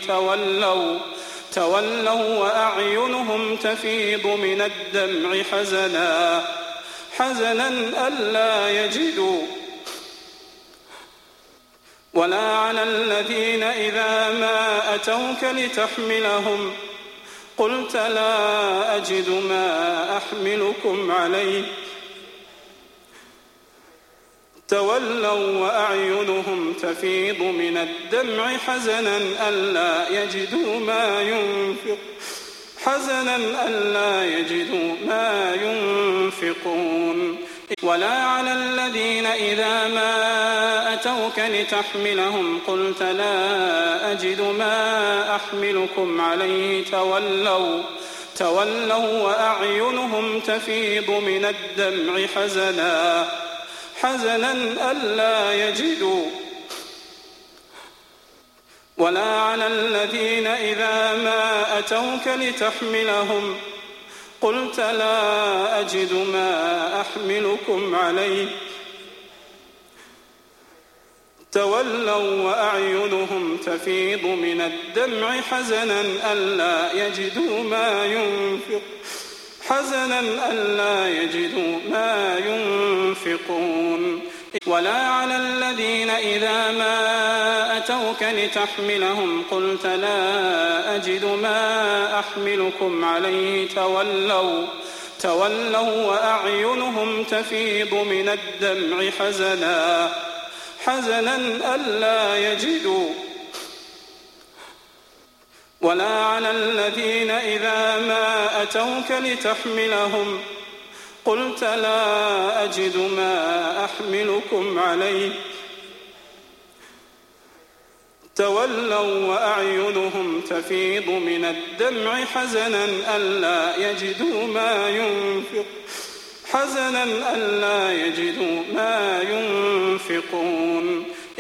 تولوا وأعينهم تفيض من الدمع حزنا ألا يجدوا ولا على الذين إذا ما أتوك لتحملهم قلت لا أجد ما أحملكم عليه تولوا وأعينهم تفيض من الدمع حزنا ألا يجدوا ما ينفقون ولا على الذين إذا ما أتوك لتحملهم قلت لا أجد ما أحملكم عليه تولوا وأعينهم تفيض من الدمع حزنا ألا يجدوا ولا على الذين إذا ما أتوك لتحملهم قلت لا أجد ما أحملكم عليه تولوا وأعينهم تفيض من الدمع حزنا ألا يجدوا ما ينفقون ولا على الذين إذا ما أتوك أتوك لتحملهم قلت لا أجد ما أحملكم عليه تولوا وأعينهم تفيض من الدمع حزنا ألا يجدوا ولا على الذين إذا ما أتوك لتحملهم قلت لا أجد ما أحملكم عليه تولوا وأعينهم تفيض من الدمع حزنا ألا يجدوا ما ينفقون